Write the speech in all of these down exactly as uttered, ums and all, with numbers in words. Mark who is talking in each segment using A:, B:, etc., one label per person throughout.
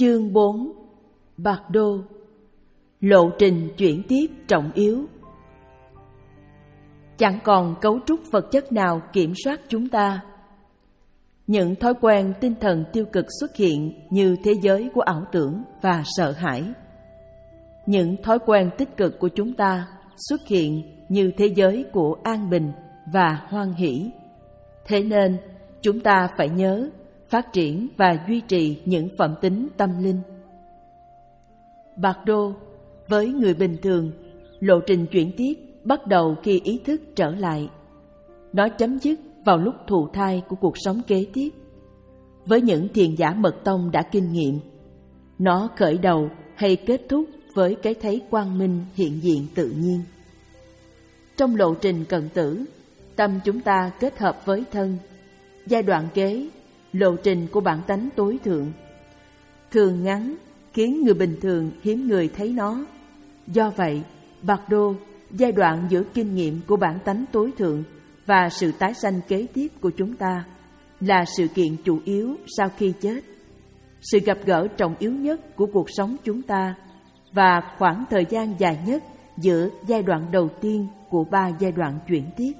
A: Chương bốn. Bardo. Lộ trình chuyển tiếp trọng yếu. Chẳng còn cấu trúc vật chất nào kiểm soát chúng ta. Những thói quen tinh thần tiêu cực xuất hiện như thế giới của ảo tưởng và sợ hãi. Những thói quen tích cực của chúng ta xuất hiện như thế giới của an bình và hoan hỷ. Thế nên, chúng ta phải nhớ, phát triển và duy trì những phẩm tính tâm linh. Bardo, với người bình thường, lộ trình chuyển tiếp bắt đầu khi ý thức trở lại. Nó chấm dứt vào lúc thụ thai của cuộc sống kế tiếp. Với những thiền giả mật tông đã kinh nghiệm, nó khởi đầu hay kết thúc với cái thấy quang minh hiện diện tự nhiên. Trong lộ trình cận tử, tâm chúng ta kết hợp với thân. Giai đoạn kế, lộ trình của bản tánh tối thượng. Thường ngắn, khiến người bình thường hiếm người thấy nó. Do vậy, Bardo, giai đoạn giữa kinh nghiệm của bản tánh tối thượng và sự tái sanh kế tiếp của chúng ta, là sự kiện chủ yếu sau khi chết, sự gặp gỡ trọng yếu nhất của cuộc sống chúng ta và khoảng thời gian dài nhất giữa giai đoạn đầu tiên của ba giai đoạn chuyển tiếp.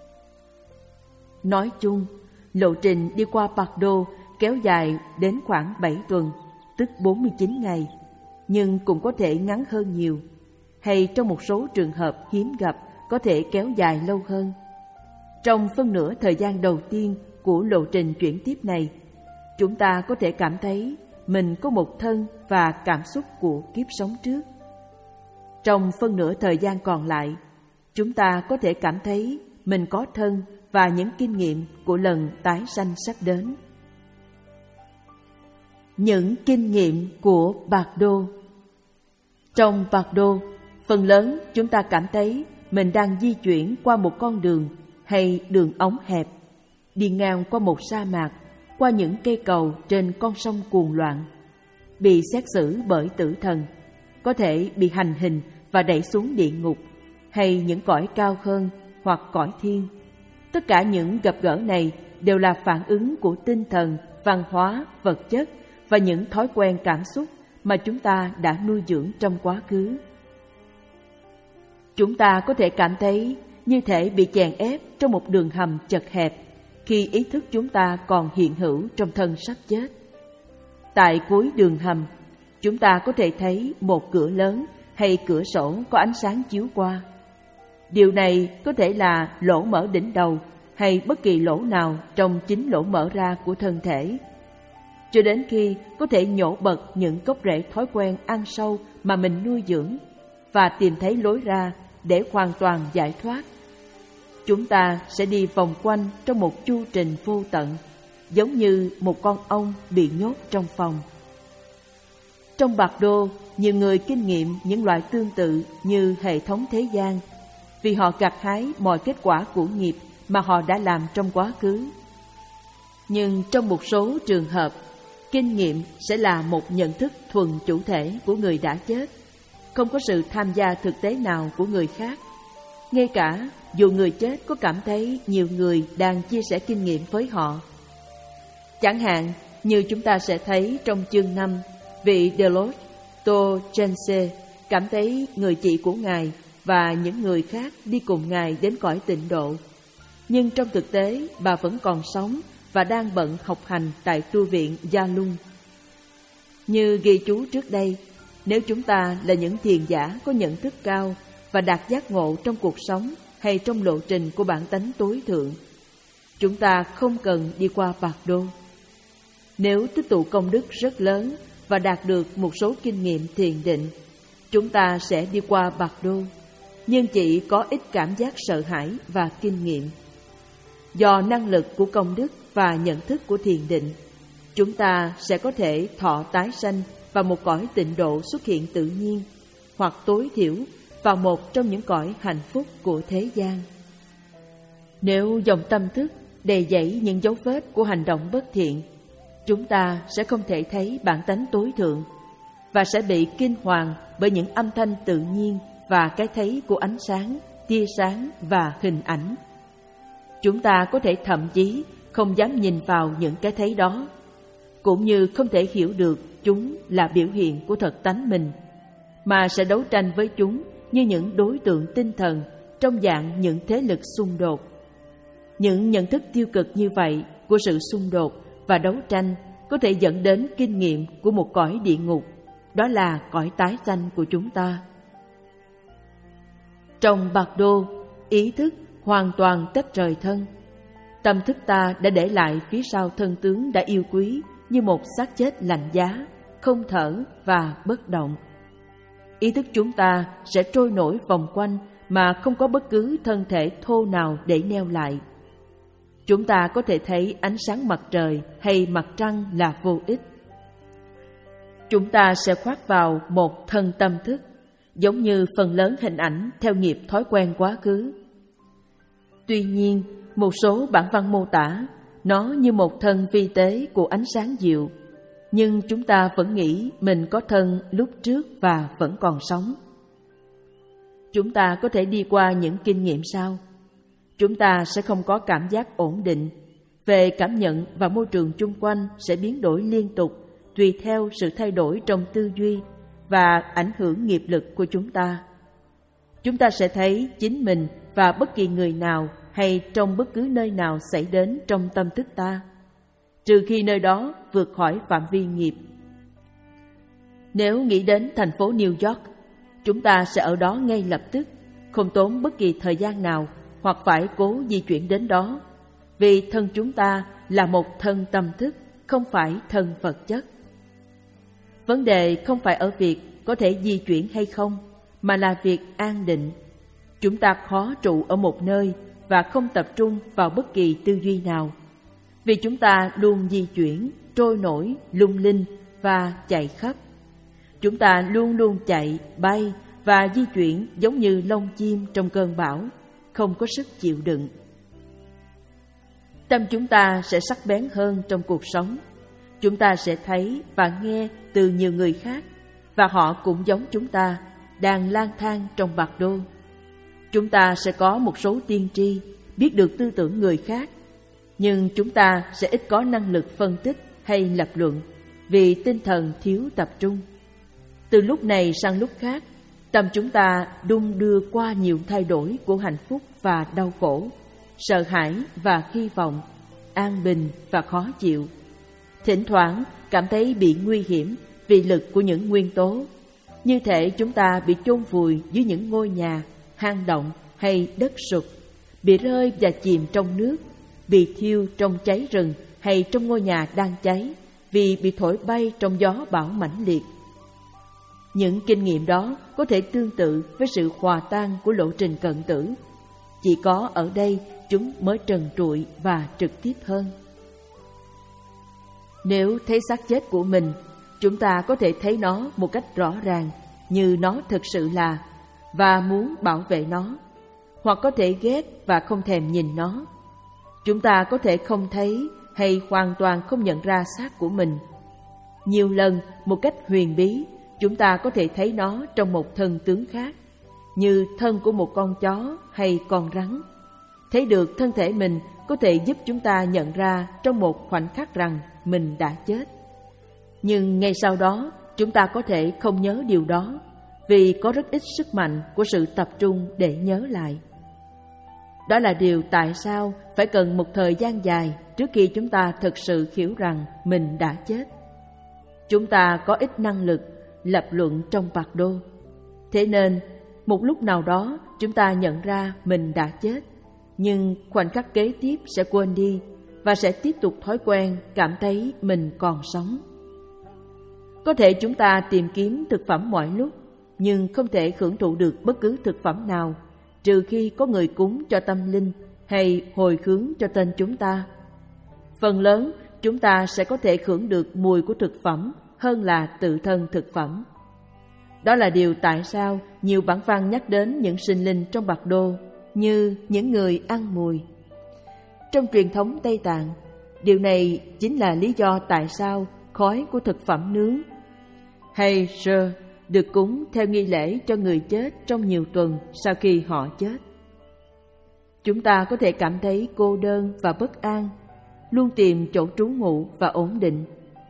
A: Nói chung, lộ trình đi qua Bardo kéo dài đến khoảng bảy tuần, tức bốn mươi chín ngày, nhưng cũng có thể ngắn hơn nhiều, hay trong một số trường hợp hiếm gặp có thể kéo dài lâu hơn. Trong phân nửa thời gian đầu tiên của lộ trình chuyển tiếp này, chúng ta có thể cảm thấy mình có một thân và cảm xúc của kiếp sống trước. Trong phân nửa thời gian còn lại, chúng ta có thể cảm thấy mình có thân và những kinh nghiệm của lần tái sanh sắp đến. Những kinh nghiệm của Bardo. Trong Bardo, phần lớn chúng ta cảm thấy mình đang di chuyển qua một con đường hay đường ống hẹp, đi ngang qua một sa mạc, qua những cây cầu trên con sông cuồn loạn, bị xét xử bởi tử thần, có thể bị hành hình và đẩy xuống địa ngục, hay những cõi cao hơn hoặc cõi thiên. Tất cả những gặp gỡ này đều là phản ứng của tinh thần, văn hóa, vật chất và những thói quen cảm xúc mà chúng ta đã nuôi dưỡng trong quá khứ. Chúng ta có thể cảm thấy như thể bị chèn ép trong một đường hầm chật hẹp khi ý thức chúng ta còn hiện hữu trong thân sắp chết. Tại cuối đường hầm, chúng ta có thể thấy một cửa lớn hay cửa sổ có ánh sáng chiếu qua. Điều này có thể là lỗ mở đỉnh đầu hay bất kỳ lỗ nào trong chính lỗ mở ra của thân thể, cho đến khi có thể nhổ bật những gốc rễ thói quen ăn sâu mà mình nuôi dưỡng và tìm thấy lối ra để hoàn toàn giải thoát. Chúng ta sẽ đi vòng quanh trong một chu trình vô tận, giống như một con ong bị nhốt trong phòng. Trong Bardo, nhiều người kinh nghiệm những loại tương tự như hệ thống thế gian, vì họ gặt hái mọi kết quả của nghiệp mà họ đã làm trong quá khứ. Nhưng trong một số trường hợp, kinh nghiệm sẽ là một nhận thức thuần chủ thể của người đã chết, không có sự tham gia thực tế nào của người khác. Ngay cả dù người chết có cảm thấy nhiều người đang chia sẻ kinh nghiệm với họ. Chẳng hạn như chúng ta sẽ thấy trong chương năm, vị Delors Togense cảm thấy người chị của Ngài và những người khác đi cùng Ngài đến cõi tịnh độ. Nhưng trong thực tế, bà vẫn còn sống và đang bận học hành tại tu viện Gia Lung. Như ghi chú trước đây, nếu chúng ta là những thiền giả có nhận thức cao và đạt giác ngộ trong cuộc sống hay trong lộ trình của bản tánh tối thượng, chúng ta không cần đi qua Bardo. Nếu tích tụ công đức rất lớn và đạt được một số kinh nghiệm thiền định, chúng ta sẽ đi qua Bardo, nhưng chỉ có ít cảm giác sợ hãi và kinh nghiệm. Do năng lực của công đức và nhận thức của thiền định, chúng ta sẽ có thể thọ tái sanh vào một cõi tịnh độ xuất hiện tự nhiên, hoặc tối thiểu vào một trong những cõi hạnh phúc của thế gian. Nếu dòng tâm thức đầy dẫy những dấu vết của hành động bất thiện, chúng ta sẽ không thể thấy bản tánh tối thượng và sẽ bị kinh hoàng bởi những âm thanh tự nhiên và cái thấy của ánh sáng, tia sáng và hình ảnh. Chúng ta có thể thậm chí không dám nhìn vào những cái thấy đó, cũng như không thể hiểu được chúng là biểu hiện của thật tánh mình, mà sẽ đấu tranh với chúng như những đối tượng tinh thần trong dạng những thế lực xung đột. Những nhận thức tiêu cực như vậy của sự xung đột và đấu tranh có thể dẫn đến kinh nghiệm của một cõi địa ngục, đó là cõi tái sanh của chúng ta. Trong Bạc Đô, ý thức hoàn toàn tách rời thân. Tâm thức ta đã để lại phía sau thân tướng đã yêu quý như một xác chết lạnh giá, không thở và bất động. Ý thức chúng ta sẽ trôi nổi vòng quanh mà không có bất cứ thân thể thô nào để neo lại. Chúng ta có thể thấy ánh sáng mặt trời hay mặt trăng là vô ích. Chúng ta sẽ khoác vào một thân tâm thức, giống như phần lớn hình ảnh theo nghiệp thói quen quá khứ. Tuy nhiên, một số bản văn mô tả nó như một thân vi tế của ánh sáng dịu, nhưng chúng ta vẫn nghĩ mình có thân lúc trước và vẫn còn sống. Chúng ta có thể đi qua những kinh nghiệm sau. Chúng ta sẽ không có cảm giác ổn định. Về cảm nhận và môi trường chung quanh sẽ biến đổi liên tục tùy theo sự thay đổi trong tư duy và ảnh hưởng nghiệp lực của chúng ta. Chúng ta sẽ thấy chính mình và bất kỳ người nào hay trong bất cứ nơi nào xảy đến trong tâm thức ta, trừ khi nơi đó vượt khỏi phạm vi nghiệp. Nếu nghĩ đến thành phố New York, chúng ta sẽ ở đó ngay lập tức, không tốn bất kỳ thời gian nào hoặc phải cố di chuyển đến đó, vì thân chúng ta là một thân tâm thức, không phải thân vật chất. Vấn đề không phải ở việc có thể di chuyển hay không, mà là việc an định. Chúng ta khó trụ ở một nơi và không tập trung vào bất kỳ tư duy nào, vì chúng ta luôn di chuyển, trôi nổi, lung linh và chạy khắp. Chúng ta luôn luôn chạy, bay và di chuyển giống như lông chim trong cơn bão, không có sức chịu đựng. Tâm chúng ta sẽ sắc bén hơn trong cuộc sống. Chúng ta sẽ thấy và nghe từ nhiều người khác, và họ cũng giống chúng ta, đang lang thang trong Bạc Đô. Chúng ta sẽ có một số tiên tri, biết được tư tưởng người khác, nhưng chúng ta sẽ ít có năng lực phân tích hay lập luận, vì tinh thần thiếu tập trung. Từ lúc này sang lúc khác, tâm chúng ta đung đưa qua nhiều thay đổi của hạnh phúc và đau khổ, sợ hãi và hy vọng, an bình và khó chịu. Thỉnh thoảng cảm thấy bị nguy hiểm vì lực của những nguyên tố, như thể chúng ta bị chôn vùi dưới những ngôi nhà, hang động hay đất sụp, bị rơi và chìm trong nước, bị thiêu trong cháy rừng hay trong ngôi nhà đang cháy vì bị thổi bay trong gió bão mãnh liệt. Những kinh nghiệm đó có thể tương tự với sự hòa tan của lộ trình cận tử. Chỉ có ở đây chúng mới trần trụi và trực tiếp hơn. Nếu thấy xác chết của mình, chúng ta có thể thấy nó một cách rõ ràng như nó thực sự là, và muốn bảo vệ nó, hoặc có thể ghét và không thèm nhìn nó. Chúng ta có thể không thấy hay hoàn toàn không nhận ra xác của mình. Nhiều lần, một cách huyền bí, chúng ta có thể thấy nó trong một thân tướng khác, như thân của một con chó hay con rắn. Thấy được thân thể mình có thể giúp chúng ta nhận ra trong một khoảnh khắc rằng mình đã chết. Nhưng ngay sau đó, chúng ta có thể không nhớ điều đó, vì có rất ít sức mạnh của sự tập trung để nhớ lại. Đó là điều tại sao phải cần một thời gian dài trước khi chúng ta thực sự hiểu rằng mình đã chết. Chúng ta có ít năng lực lập luận trong Bạc Đô. Thế nên, một lúc nào đó chúng ta nhận ra mình đã chết, nhưng khoảnh khắc kế tiếp sẽ quên đi và sẽ tiếp tục thói quen cảm thấy mình còn sống. Có thể chúng ta tìm kiếm thực phẩm mọi lúc, nhưng không thể hưởng thụ được bất cứ thực phẩm nào, trừ khi có người cúng cho tâm linh hay hồi hướng cho tên chúng ta. Phần lớn chúng ta sẽ có thể hưởng được mùi của thực phẩm hơn là tự thân thực phẩm. Đó là điều tại sao nhiều bản văn nhắc đến những sinh linh trong Bạc Đô như những người ăn mùi. Trong truyền thống Tây Tạng, điều này chính là lý do tại sao khói của thực phẩm nướng hay sơ được cúng theo nghi lễ cho người chết trong nhiều tuần sau khi họ chết. Chúng ta có thể cảm thấy cô đơn và bất an, luôn tìm chỗ trú ngụ và ổn định.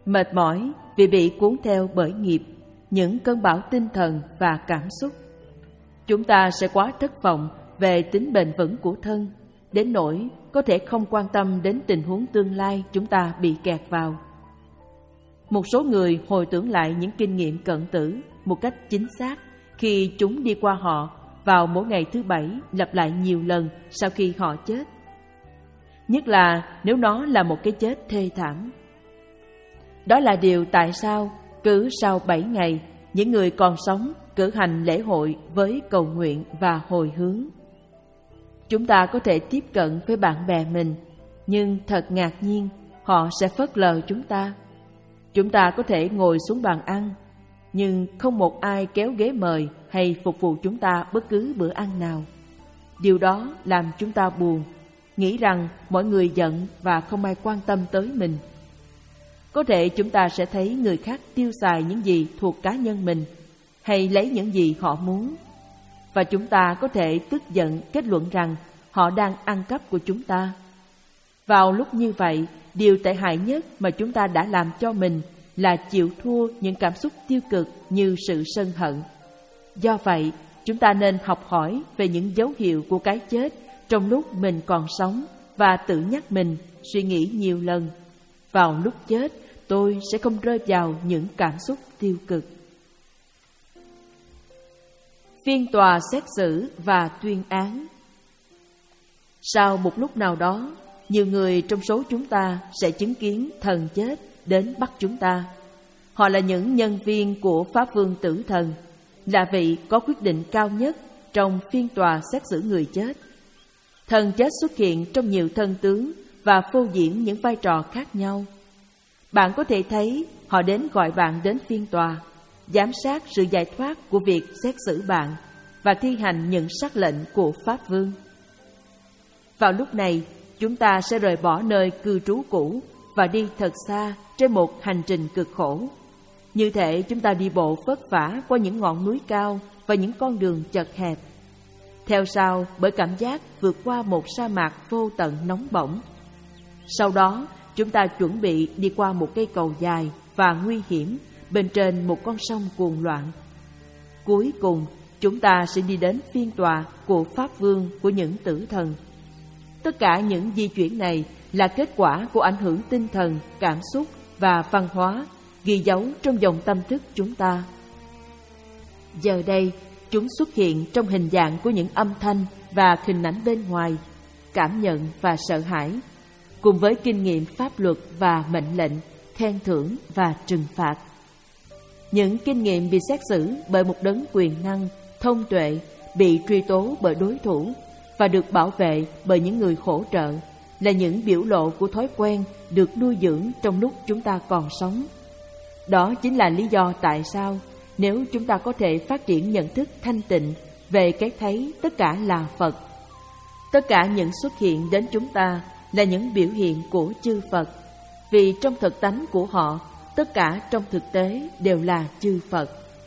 A: mệt mỏi vì bị cuốn theo bởi nghiệp, những cơn bão tinh thần và cảm xúc. Chúng ta sẽ quá thất vọng về tính bền vững của thân, đến nỗi có thể không quan tâm đến tình huống tương lai chúng ta bị kẹt vào. Một số người hồi tưởng lại những kinh nghiệm cận tử một cách chính xác khi chúng đi qua họ vào mỗi ngày thứ bảy lặp lại nhiều lần sau khi họ chết. Nhất là nếu nó là một cái chết thê thảm. Đó là điều tại sao cứ sau bảy ngày, những người còn sống cử hành lễ hội với cầu nguyện và hồi hướng. Chúng ta có thể tiếp cận với bạn bè mình, nhưng thật ngạc nhiên, họ sẽ phớt lờ chúng ta. Chúng ta có thể ngồi xuống bàn ăn, nhưng không một ai kéo ghế mời hay phục vụ chúng ta bất cứ bữa ăn nào. Điều đó làm chúng ta buồn, nghĩ rằng mọi người giận và không ai quan tâm tới mình. Có thể chúng ta sẽ thấy người khác tiêu xài những gì thuộc cá nhân mình, hay lấy những gì họ muốn, và chúng ta có thể tức giận kết luận rằng họ đang ăn cắp của chúng ta. Vào lúc như vậy, điều tệ hại nhất mà chúng ta đã làm cho mình là chịu thua những cảm xúc tiêu cực như sự sân hận. Do vậy, chúng ta nên học hỏi về những dấu hiệu của cái chết trong lúc mình còn sống và tự nhắc mình suy nghĩ nhiều lần: vào lúc chết, tôi sẽ không rơi vào những cảm xúc tiêu cực. Phiên tòa xét xử và tuyên án. Sau một lúc nào đó, nhiều người trong số chúng ta sẽ chứng kiến thần chết đến bắt chúng ta. Họ là những nhân viên của Pháp Vương Tử Thần, là vị có quyết định cao nhất trong phiên tòa xét xử người chết. Thần chết xuất hiện trong nhiều thân tướng và phô diễn những vai trò khác nhau. Bạn có thể thấy họ đến gọi bạn đến phiên tòa, giám sát sự giải thoát của việc xét xử bạn và thi hành những sắc lệnh của Pháp Vương. Vào lúc này, chúng ta sẽ rời bỏ nơi cư trú cũ và đi thật xa trên một hành trình cực khổ. Như thể chúng ta đi bộ vất vả qua những ngọn núi cao và những con đường chật hẹp. Theo sau bởi cảm giác vượt qua một sa mạc vô tận nóng bỏng. Sau đó, chúng ta chuẩn bị đi qua một cây cầu dài và nguy hiểm bên trên một con sông cuồng loạn. Cuối cùng, chúng ta sẽ đi đến phiên tòa của Pháp Vương của những tử thần. Tất cả những di chuyển này là kết quả của ảnh hưởng tinh thần, cảm xúc và văn hóa ghi dấu trong dòng tâm thức chúng ta. Giờ đây, chúng xuất hiện trong hình dạng của những âm thanh và hình ảnh bên ngoài, cảm nhận và sợ hãi, cùng với kinh nghiệm pháp luật và mệnh lệnh, khen thưởng và trừng phạt. Những kinh nghiệm bị xét xử bởi một đấng quyền năng, thông tuệ, bị truy tố bởi đối thủ và được bảo vệ bởi những người hỗ trợ là những biểu lộ của thói quen được nuôi dưỡng trong lúc chúng ta còn sống. Đó chính là lý do tại sao nếu chúng ta có thể phát triển nhận thức thanh tịnh về cái thấy tất cả là Phật, tất cả những xuất hiện đến chúng ta là những biểu hiện của chư Phật, vì trong thực tánh của họ, tất cả trong thực tế đều là chư Phật.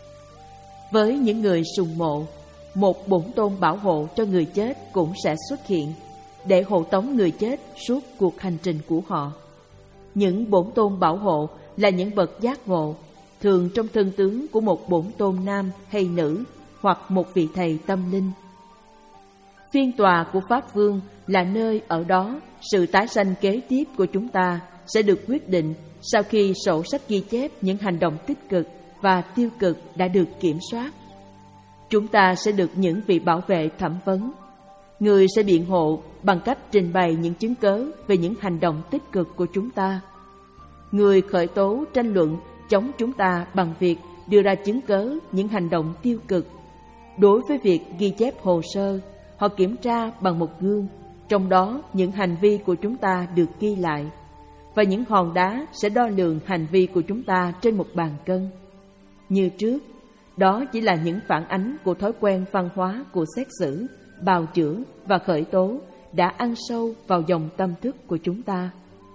A: Với những người sùng mộ, một bổn tôn bảo hộ cho người chết cũng sẽ xuất hiện để hộ tống người chết suốt cuộc hành trình của họ. Những bổn tôn bảo hộ là những bậc giác ngộ, thường trong thân tướng của một bổn tôn nam hay nữ hoặc một vị thầy tâm linh. Phiên tòa của Pháp Vương là nơi ở đó sự tái sanh kế tiếp của chúng ta sẽ được quyết định sau khi sổ sách ghi chép những hành động tích cực và tiêu cực đã được kiểm soát. Chúng ta sẽ được những vị bảo vệ thẩm vấn. Người sẽ biện hộ bằng cách trình bày những chứng cớ về những hành động tích cực của chúng ta. Người khởi tố tranh luận chống chúng ta bằng việc đưa ra chứng cớ những hành động tiêu cực. Đối với việc ghi chép hồ sơ, họ kiểm tra bằng một gương, trong đó những hành vi của chúng ta được ghi lại, và những hòn đá sẽ đo lường hành vi của chúng ta trên một bàn cân. Như trước, đó chỉ là những phản ánh của thói quen văn hóa của xét xử, bào chữa và khởi tố đã ăn sâu vào dòng tâm thức của chúng ta.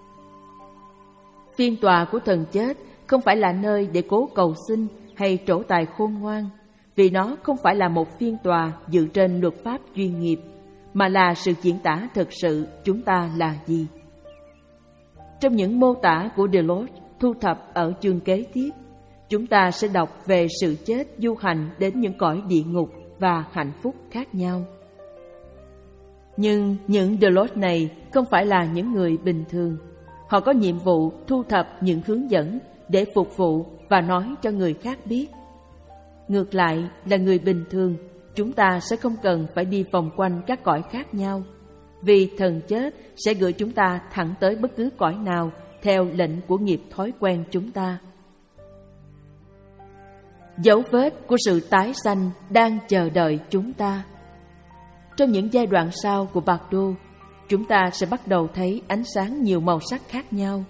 A: Phiên tòa của thần chết không phải là nơi để cố cầu xin hay trổ tài khôn ngoan, vì nó không phải là một phiên tòa dựa trên luật pháp chuyên nghiệp, mà là sự diễn tả thực sự chúng ta là gì. Trong những mô tả của Delors thu thập ở chương kế tiếp, chúng ta sẽ đọc về sự chết du hành đến những cõi địa ngục và hạnh phúc khác nhau. Nhưng những Delos này không phải là những người bình thường. Họ có nhiệm vụ thu thập những hướng dẫn để phục vụ và nói cho người khác biết. Ngược lại là người bình thường, chúng ta sẽ không cần phải đi vòng quanh các cõi khác nhau, vì thần chết sẽ gửi chúng ta thẳng tới bất cứ cõi nào theo lệnh của nghiệp thói quen chúng ta. Dấu vết của sự tái sanh đang chờ đợi chúng ta. Trong những giai đoạn sau của Bạc Đô, chúng ta sẽ bắt đầu thấy ánh sáng nhiều màu sắc khác nhau.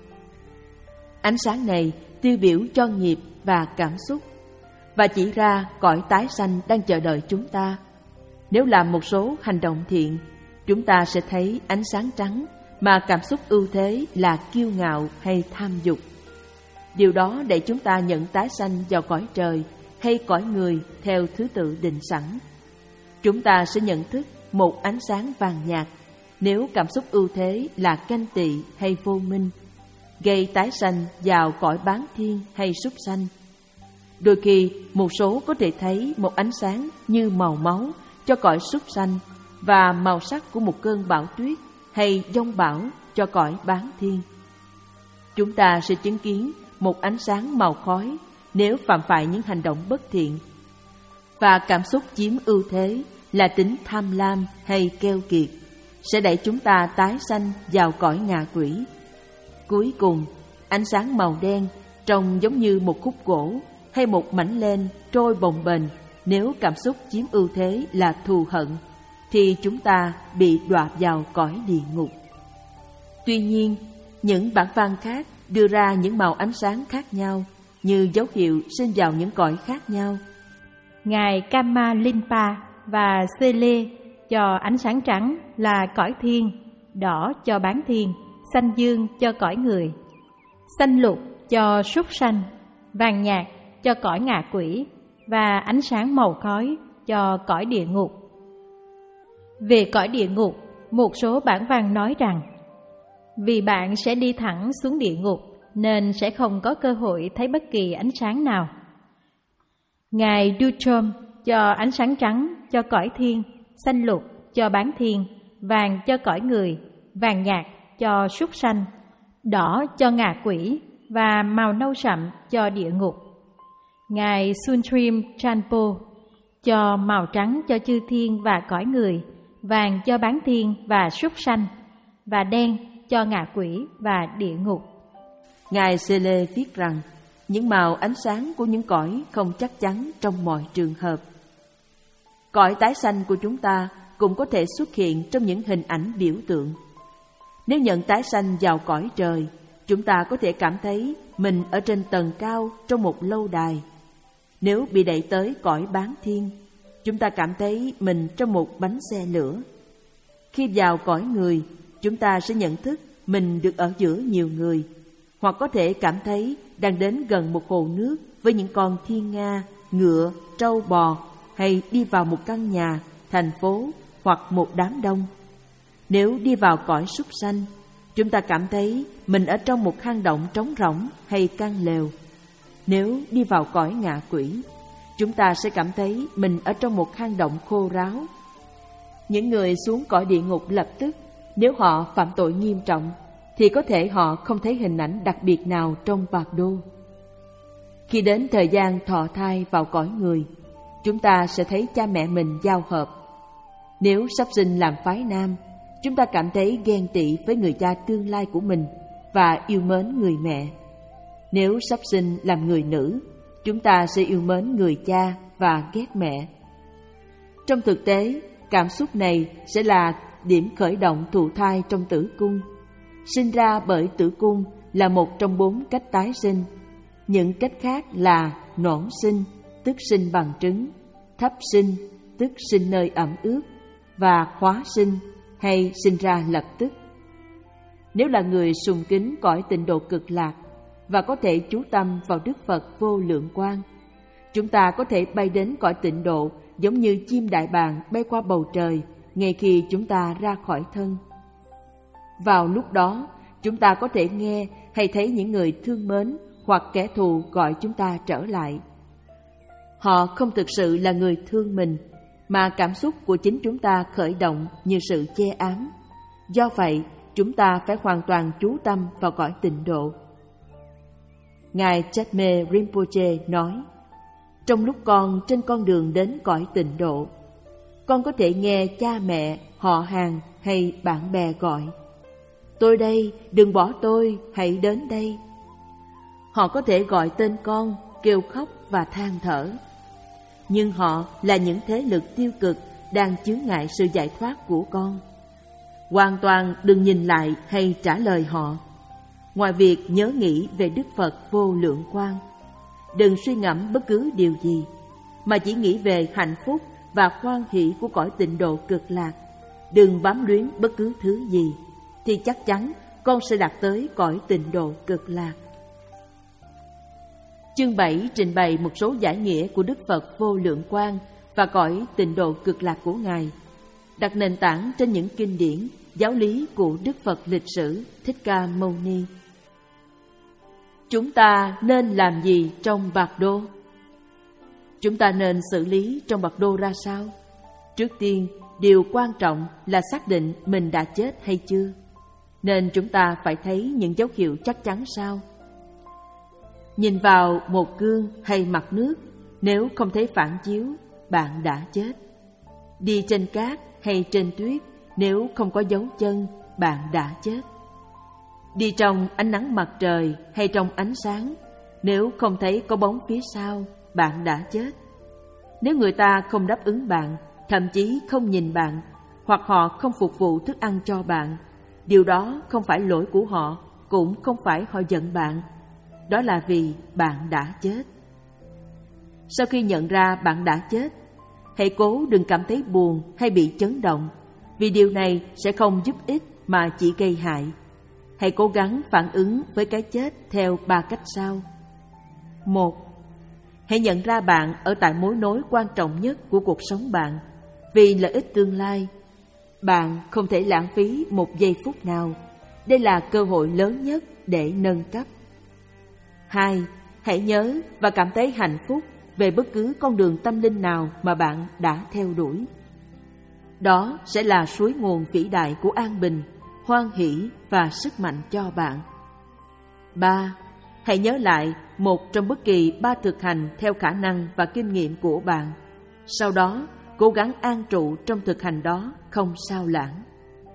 A: Ánh sáng này tiêu biểu cho nghiệp và cảm xúc, và chỉ ra cõi tái sanh đang chờ đợi chúng ta. Nếu làm một số hành động thiện, chúng ta sẽ thấy ánh sáng trắng mà cảm xúc ưu thế là kiêu ngạo hay tham dục. Điều đó để chúng ta nhận tái sanh vào cõi trời hay cõi người theo thứ tự định sẵn. Chúng ta sẽ nhận thức một ánh sáng vàng nhạt nếu cảm xúc ưu thế là ganh tị hay vô minh, gây tái sanh vào cõi bán thiên hay súc sanh. Đôi khi một số có thể thấy một ánh sáng như màu máu cho cõi súc sanh và màu sắc của một cơn bão tuyết hay giông bão cho cõi bán thiên. Chúng ta sẽ chứng kiến một ánh sáng màu khói nếu phạm phải những hành động bất thiện. Và cảm xúc chiếm ưu thế là tính tham lam hay keo kiệt sẽ đẩy chúng ta tái sanh vào cõi ngạ quỷ. Cuối cùng, ánh sáng màu đen trông giống như một khúc gỗ hay một mảnh len trôi bồng bềnh nếu cảm xúc chiếm ưu thế là thù hận, thì chúng ta bị đọa vào cõi địa ngục. Tuy nhiên, những bản văn khác đưa ra những màu ánh sáng khác nhau như dấu hiệu sinh vào những cõi khác nhau.
B: Ngài Kamalinpa và Sele cho ánh sáng trắng là cõi thiên, đỏ cho bán thiên, xanh dương cho cõi người, xanh lục cho súc sanh, vàng nhạt cho cõi ngạ quỷ và ánh sáng màu khói cho cõi địa ngục. Về cõi địa ngục, một số bản văn nói rằng vì bạn sẽ đi thẳng xuống địa ngục nên sẽ không có cơ hội thấy bất kỳ ánh sáng nào. Ngài Duchom cho ánh sáng trắng cho cõi thiên, xanh lục cho bán thiên, vàng cho cõi người, vàng nhạt cho súc sanh, đỏ cho ngạ quỷ và màu nâu sậm cho địa ngục. Ngài Suntrim Chanpo cho màu trắng cho chư thiên và cõi người, vàng cho bán thiên và súc sanh, và đen cho ngạ quỷ và địa ngục.
A: Ngài Sele viết rằng những màu ánh sáng của những cõi không chắc chắn trong mọi trường hợp. Cõi tái sanh của chúng ta cũng có thể xuất hiện trong những hình ảnh biểu tượng. Nếu nhận tái sanh vào cõi trời, chúng ta có thể cảm thấy mình ở trên tầng cao trong một lâu đài. Nếu bị đẩy tới cõi bán thiên, chúng ta cảm thấy mình trong một bánh xe lửa. Khi vào cõi người, chúng ta sẽ nhận thức mình được ở giữa nhiều người, hoặc có thể cảm thấy đang đến gần một hồ nước với những con thiên nga, ngựa, trâu bò, hay đi vào một căn nhà, thành phố hoặc một đám đông. Nếu đi vào cõi súc sanh, chúng ta cảm thấy mình ở trong một hang động trống rỗng hay căn lều. Nếu đi vào cõi ngạ quỷ, chúng ta sẽ cảm thấy mình ở trong một hang động khô ráo. Những người xuống cõi địa ngục lập tức, nếu họ phạm tội nghiêm trọng, thì có thể họ không thấy hình ảnh đặc biệt nào trong Bạc Đô. Khi đến thời gian thọ thai vào cõi người, chúng ta sẽ thấy cha mẹ mình giao hợp. Nếu sắp sinh làm phái nam, chúng ta cảm thấy ghen tị với người cha tương lai của mình và yêu mến người mẹ. Nếu sắp sinh làm người nữ, chúng ta sẽ yêu mến người cha và ghét mẹ. Trong thực tế, cảm xúc này sẽ là điểm khởi động thụ thai trong tử cung. Sinh ra bởi tử cung là một trong bốn cách tái sinh. Những cách khác là nõn sinh, tức sinh bằng trứng, thấp sinh, tức sinh nơi ẩm ướt, và khóa sinh, hay sinh ra lập tức. Nếu là người sùng kính cõi tịnh độ cực lạc và có thể chú tâm vào Đức Phật vô lượng quang, chúng ta có thể bay đến cõi tịnh độ giống như chim đại bàng bay qua bầu trời ngay khi chúng ta ra khỏi thân. Vào lúc đó, chúng ta có thể nghe hay thấy những người thương mến hoặc kẻ thù gọi chúng ta trở lại. Họ không thực sự là người thương mình, mà cảm xúc của chính chúng ta khởi động như sự che ám. Do vậy, chúng ta phải hoàn toàn chú tâm vào cõi tịnh độ. Ngài Chatme Rinpoche nói, trong lúc con trên con đường đến cõi tịnh độ, con có thể nghe cha mẹ, họ hàng hay bạn bè gọi, tôi đây, đừng bỏ tôi, hãy đến đây. Họ có thể gọi tên con, kêu khóc và than thở. Nhưng họ là những thế lực tiêu cực đang chướng ngại sự giải thoát của con. Hoàn toàn đừng nhìn lại hay trả lời họ. Ngoài việc nhớ nghĩ về Đức Phật vô lượng quang, đừng suy ngẫm bất cứ điều gì, mà chỉ nghĩ về hạnh phúc và hoan hỷ của cõi tịnh độ cực lạc. Đừng bám luyến bất cứ thứ gì, thì chắc chắn con sẽ đạt tới cõi tịnh độ cực lạc. Chương bảy trình bày một số giải nghĩa của Đức Phật vô lượng quang và cõi tịnh độ cực lạc của Ngài, đặt nền tảng trên những kinh điển, giáo lý của Đức Phật lịch sử Thích Ca Mâu Ni. Chúng ta nên làm gì trong bạc đô? Chúng ta nên xử lý trong bạc đô ra sao? Trước tiên, điều quan trọng là xác định mình đã chết hay chưa. Nên chúng ta phải thấy những dấu hiệu chắc chắn sau. Nhìn vào một gương hay mặt nước, nếu không thấy phản chiếu, bạn đã chết. Đi trên cát hay trên tuyết, nếu không có dấu chân, bạn đã chết. Đi trong ánh nắng mặt trời hay trong ánh sáng, nếu không thấy có bóng phía sau, bạn đã chết. Nếu người ta không đáp ứng bạn, thậm chí không nhìn bạn, hoặc họ không phục vụ thức ăn cho bạn, điều đó không phải lỗi của họ, cũng không phải họ giận bạn. Đó là vì bạn đã chết. Sau khi nhận ra bạn đã chết, hãy cố đừng cảm thấy buồn hay bị chấn động, vì điều này sẽ không giúp ích mà chỉ gây hại. Hãy cố gắng phản ứng với cái chết theo ba cách sau. Một, hãy nhận ra bạn ở tại mối nối quan trọng nhất của cuộc sống bạn, vì lợi ích tương lai. Bạn không thể lãng phí một giây phút nào. Đây là cơ hội lớn nhất để nâng cấp. Hai, hãy nhớ và cảm thấy hạnh phúc về bất cứ con đường tâm linh nào mà bạn đã theo đuổi. Đó sẽ là suối nguồn vĩ đại của an bình, hoan hỷ và sức mạnh cho bạn. Ba, hãy nhớ lại một trong bất kỳ ba thực hành theo khả năng và kinh nghiệm của bạn. Sau đó, cố gắng an trụ trong thực hành đó, không sao lãng.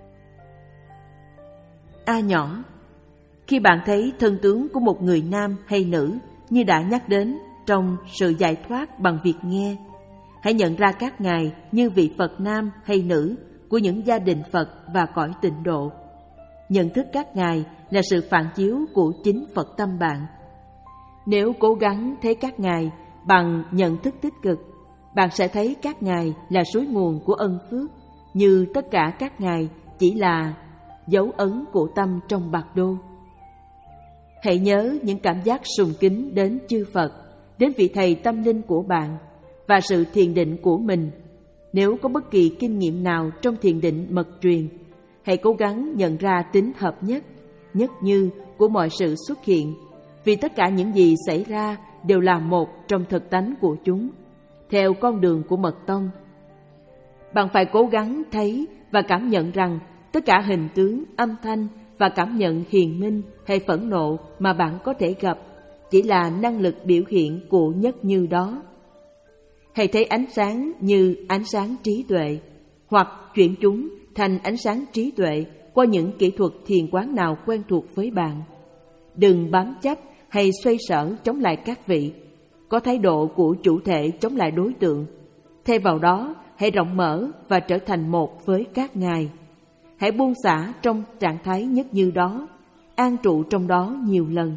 A: A nhỏ, khi bạn thấy thân tướng của một người nam hay nữ như đã nhắc đến trong sự giải thoát bằng việc nghe, hãy nhận ra các ngài như vị Phật nam hay nữ của những gia đình Phật và cõi tịnh độ. Nhận thức các ngài là sự phản chiếu của chính Phật tâm bạn. Nếu cố gắng thấy các ngài bằng nhận thức tích cực, bạn sẽ thấy các ngài là suối nguồn của ân phước, như tất cả các ngài chỉ là dấu ấn của tâm trong bạc đô. Hãy nhớ những cảm giác sùng kính đến chư Phật, đến vị thầy tâm linh của bạn và sự thiền định của mình. Nếu có bất kỳ kinh nghiệm nào trong thiền định mật truyền, hãy cố gắng nhận ra tính hợp nhất, nhất như của mọi sự xuất hiện, vì tất cả những gì xảy ra đều là một trong thực tánh của chúng, theo con đường của mật tông. Bạn phải cố gắng thấy và cảm nhận rằng tất cả hình tướng, âm thanh và cảm nhận hiền minh hay phẫn nộ mà bạn có thể gặp chỉ là năng lực biểu hiện của nhất như đó. Hãy thấy ánh sáng như ánh sáng trí tuệ, hoặc chuyển chúng thành ánh sáng trí tuệ qua những kỹ thuật thiền quán nào quen thuộc với bạn. Đừng bám chấp hay xoay sở chống lại các vị, có thái độ của chủ thể chống lại đối tượng. Thay vào đó, hãy rộng mở và trở thành một với các ngài. Hãy buông xả trong trạng thái nhất như đó, an trụ trong đó nhiều lần.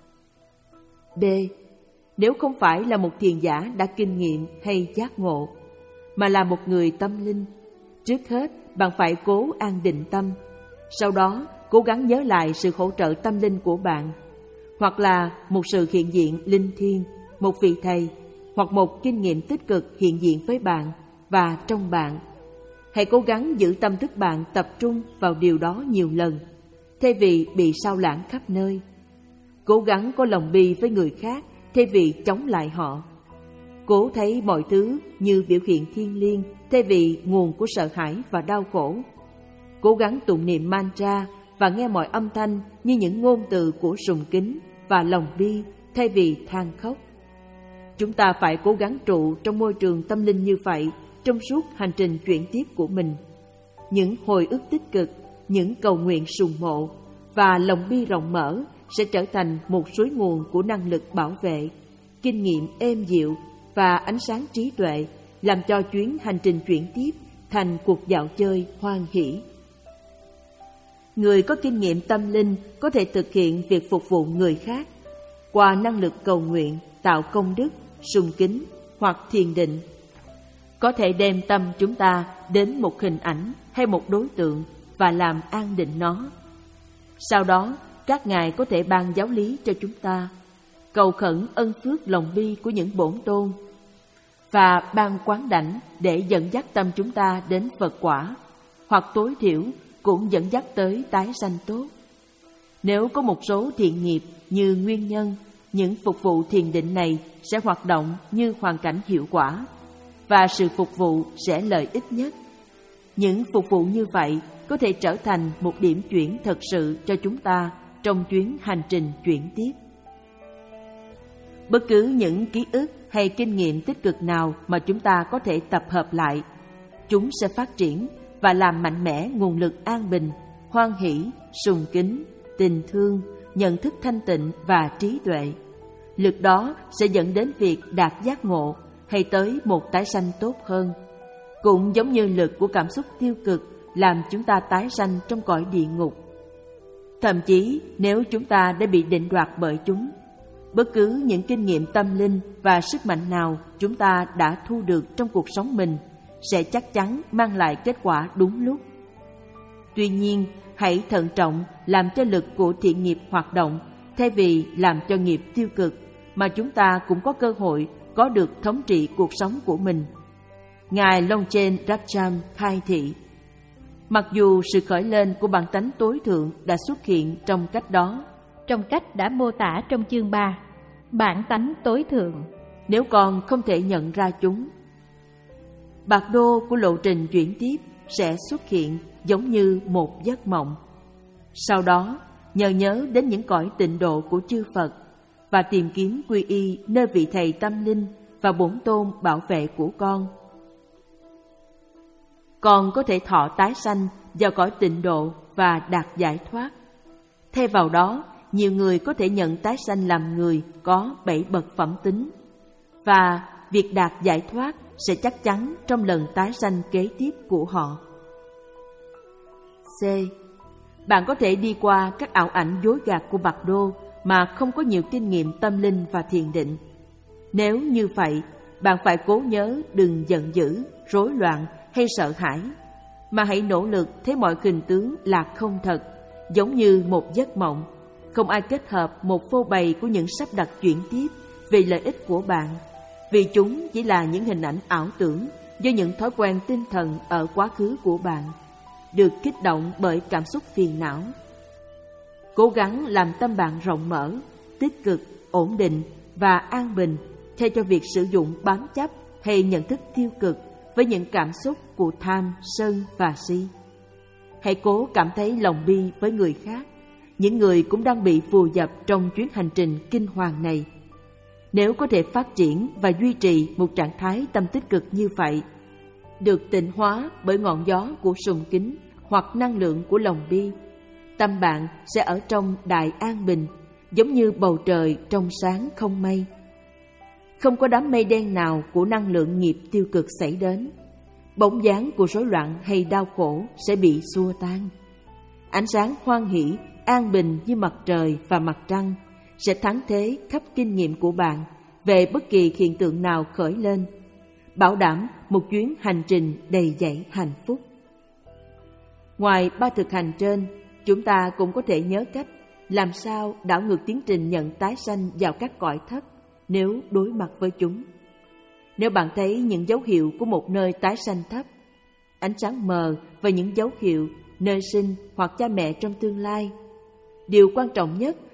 A: B. Nếu không phải là một thiền giả đã kinh nghiệm hay giác ngộ, mà là một người tâm linh, trước hết bạn phải cố an định tâm. Sau đó, cố gắng nhớ lại sự hỗ trợ tâm linh của bạn, hoặc là một sự hiện diện linh thiêng, một vị thầy, hoặc một kinh nghiệm tích cực hiện diện với bạn và trong bạn. Hãy cố gắng giữ tâm thức bạn tập trung vào điều đó nhiều lần, thay vì bị sao lãng khắp nơi. Cố gắng có lòng bi với người khác thay vì chống lại họ. Cố thấy mọi thứ như biểu hiện thiêng liêng thay vì nguồn của sợ hãi và đau khổ. Cố gắng tụng niệm mantra và nghe mọi âm thanh như những ngôn từ của sùng kính và lòng bi thay vì than khóc. Chúng ta phải cố gắng trụ trong môi trường tâm linh như vậy trong suốt hành trình chuyển tiếp của mình. Những hồi ức tích cực, những cầu nguyện sùng mộ và lòng bi rộng mở sẽ trở thành một suối nguồn của năng lực bảo vệ, kinh nghiệm êm dịu và ánh sáng trí tuệ, làm cho chuyến hành trình chuyển tiếp thành cuộc dạo chơi hoan hỷ. Người có kinh nghiệm tâm linh có thể thực hiện việc phục vụ người khác qua năng lực cầu nguyện, tạo công đức, sùng kính hoặc thiền định. Có thể đem tâm chúng ta đến một hình ảnh hay một đối tượng và làm an định nó. Sau đó, các ngài có thể ban giáo lý cho chúng ta, cầu khẩn ân phước lòng bi của những bổn tôn và ban quán đảnh để dẫn dắt tâm chúng ta đến Phật quả, hoặc tối thiểu cũng dẫn dắt tới tái sanh tốt. Nếu có một số thiện nghiệp như nguyên nhân, những phục vụ thiền định này sẽ hoạt động như hoàn cảnh hiệu quả và sự phục vụ sẽ lợi ích nhất. Những phục vụ như vậy có thể trở thành một điểm chuyển thật sự cho chúng ta trong chuyến hành trình chuyển tiếp. Bất cứ những ký ức hay kinh nghiệm tích cực nào mà chúng ta có thể tập hợp lại, chúng sẽ phát triển và làm mạnh mẽ nguồn lực an bình, hoan hỷ, sùng kính, tình thương, nhận thức thanh tịnh và trí tuệ. Lực đó sẽ dẫn đến việc đạt giác ngộ hay tới một tái sanh tốt hơn. Cũng giống như lực của cảm xúc tiêu cực làm chúng ta tái sanh trong cõi địa ngục. Thậm chí nếu chúng ta đã bị định đoạt bởi chúng, bất cứ những kinh nghiệm tâm linh và sức mạnh nào chúng ta đã thu được trong cuộc sống mình sẽ chắc chắn mang lại kết quả đúng lúc. Tuy nhiên, hãy thận trọng làm cho lực của thiện nghiệp hoạt động thay vì làm cho nghiệp tiêu cực, mà chúng ta cũng có cơ hội có được thống trị cuộc sống của mình. Ngài Longchen Rakcham khai thị, mặc dù sự khởi lên của bản tánh tối thượng đã xuất hiện trong cách đó,
B: trong cách đã mô tả trong chương ba, bản tánh tối thượng,
A: nếu con không thể nhận ra chúng, bạc đô của lộ trình chuyển tiếp sẽ xuất hiện giống như một giấc mộng. Sau đó, nhờ nhớ đến những cõi tịnh độ của chư Phật và tìm kiếm quy y nơi vị thầy tâm linh và bổn tôn bảo vệ của con, con có thể thọ tái sanh vào cõi tịnh độ và đạt giải thoát. Thay vào đó, nhiều người có thể nhận tái sanh làm người có bảy bậc phẩm tính, và việc đạt giải thoát sẽ chắc chắn trong lần tái sanh kế tiếp của họ. C. Bạn có thể đi qua các ảo ảnh dối gạt của Bạc Đô mà không có nhiều kinh nghiệm tâm linh và thiền định. Nếu như vậy, bạn phải cố nhớ đừng giận dữ, rối loạn hay sợ hãi, mà hãy nỗ lực thấy mọi hình tướng là không thật, giống như một giấc mộng. Không ai kết hợp một phô bày của những sắp đặt chuyển tiếp vì lợi ích của bạn, vì chúng chỉ là những hình ảnh ảo tưởng do những thói quen tinh thần ở quá khứ của bạn, được kích động bởi cảm xúc phiền não. Cố gắng làm tâm bạn rộng mở, tích cực, ổn định và an bình, thay cho việc sử dụng bám chấp hay nhận thức tiêu cực với những cảm xúc của tham, sân và si. Hãy cố cảm thấy lòng bi với người khác, những người cũng đang bị vùi dập trong chuyến hành trình kinh hoàng này. Nếu có thể phát triển và duy trì một trạng thái tâm tích cực như vậy, được tịnh hóa bởi ngọn gió của sùng kính hoặc năng lượng của lòng bi, tâm bạn sẽ ở trong đại an bình, giống như bầu trời trong sáng không mây. Không có đám mây đen nào của năng lượng nghiệp tiêu cực xảy đến. Bóng dáng của rối loạn hay đau khổ sẽ bị xua tan. Ánh sáng hoan hỷ, an bình như mặt trời và mặt trăng sẽ thắng thế khắp kinh nghiệm của bạn về bất kỳ hiện tượng nào khởi lên, bảo đảm một chuyến hành trình đầy dẫy hạnh phúc. Ngoài ba thực hành trên, chúng ta cũng có thể nhớ cách làm sao đảo ngược tiến trình nhận tái sanh vào các cõi thấp nếu đối mặt với chúng. Nếu bạn thấy những dấu hiệu của một nơi tái sanh thấp, ánh sáng mờ và những dấu hiệu nơi sinh hoặc cha mẹ trong tương lai, điều quan trọng nhất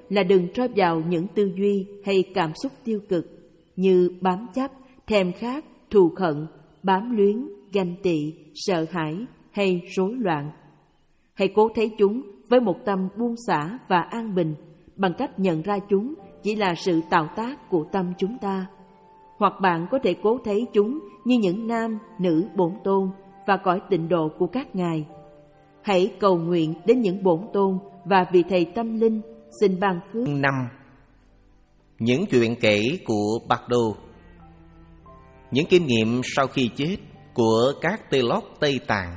A: là đừng rơi vào những tư duy hay cảm xúc tiêu cực như bám chấp, thèm khát, thù hận, bám luyến, ganh tị, sợ hãi hay rối loạn. Hãy cố thấy chúng với một tâm buông xả và an bình bằng cách nhận ra chúng chỉ là sự tạo tác của tâm chúng ta. Hoặc bạn có thể cố thấy chúng như những nam, nữ bổn tôn và cõi tịnh độ của các ngài. Hãy cầu nguyện đến những bổn tôn và vị thầy tâm linh xin ban phước.
C: Năm. Những chuyện kể của Bạc Đô. Những kinh nghiệm sau khi chết của các Tê-lốc Tây Tạng.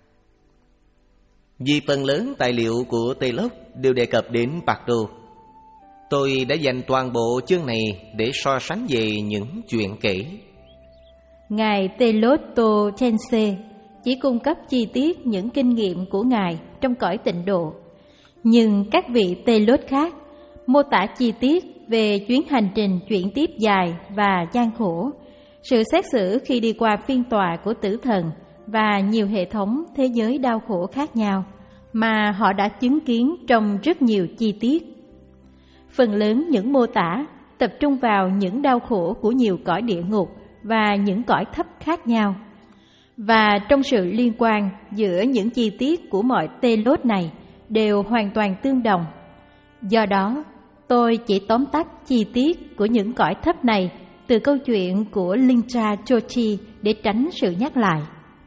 C: Vì phần lớn tài liệu của Tê-lốc đều đề cập đến Bạc Đô, tôi đã dành toàn bộ chương này để so sánh về những chuyện kể.
B: Ngài Tê-lốt-tô Tensê chỉ cung cấp chi tiết những kinh nghiệm của Ngài trong cõi tịnh độ, nhưng các vị Tê-lốt khác mô tả chi tiết về chuyến hành trình chuyển tiếp dài và gian khổ, sự xét xử khi đi qua phiên tòa của tử thần và nhiều hệ thống thế giới đau khổ khác nhau mà họ đã chứng kiến trong rất nhiều chi tiết. Phần lớn những mô tả tập trung vào những đau khổ của nhiều cõi địa ngục và những cõi thấp khác nhau, và trong sự liên quan giữa những chi tiết của mọi Tê-lốt này đều hoàn toàn tương đồng. Do đó, tôi chỉ tóm tắt chi tiết của những cõi thấp này từ câu chuyện của Lintra Chochi để tránh sự nhắc lại.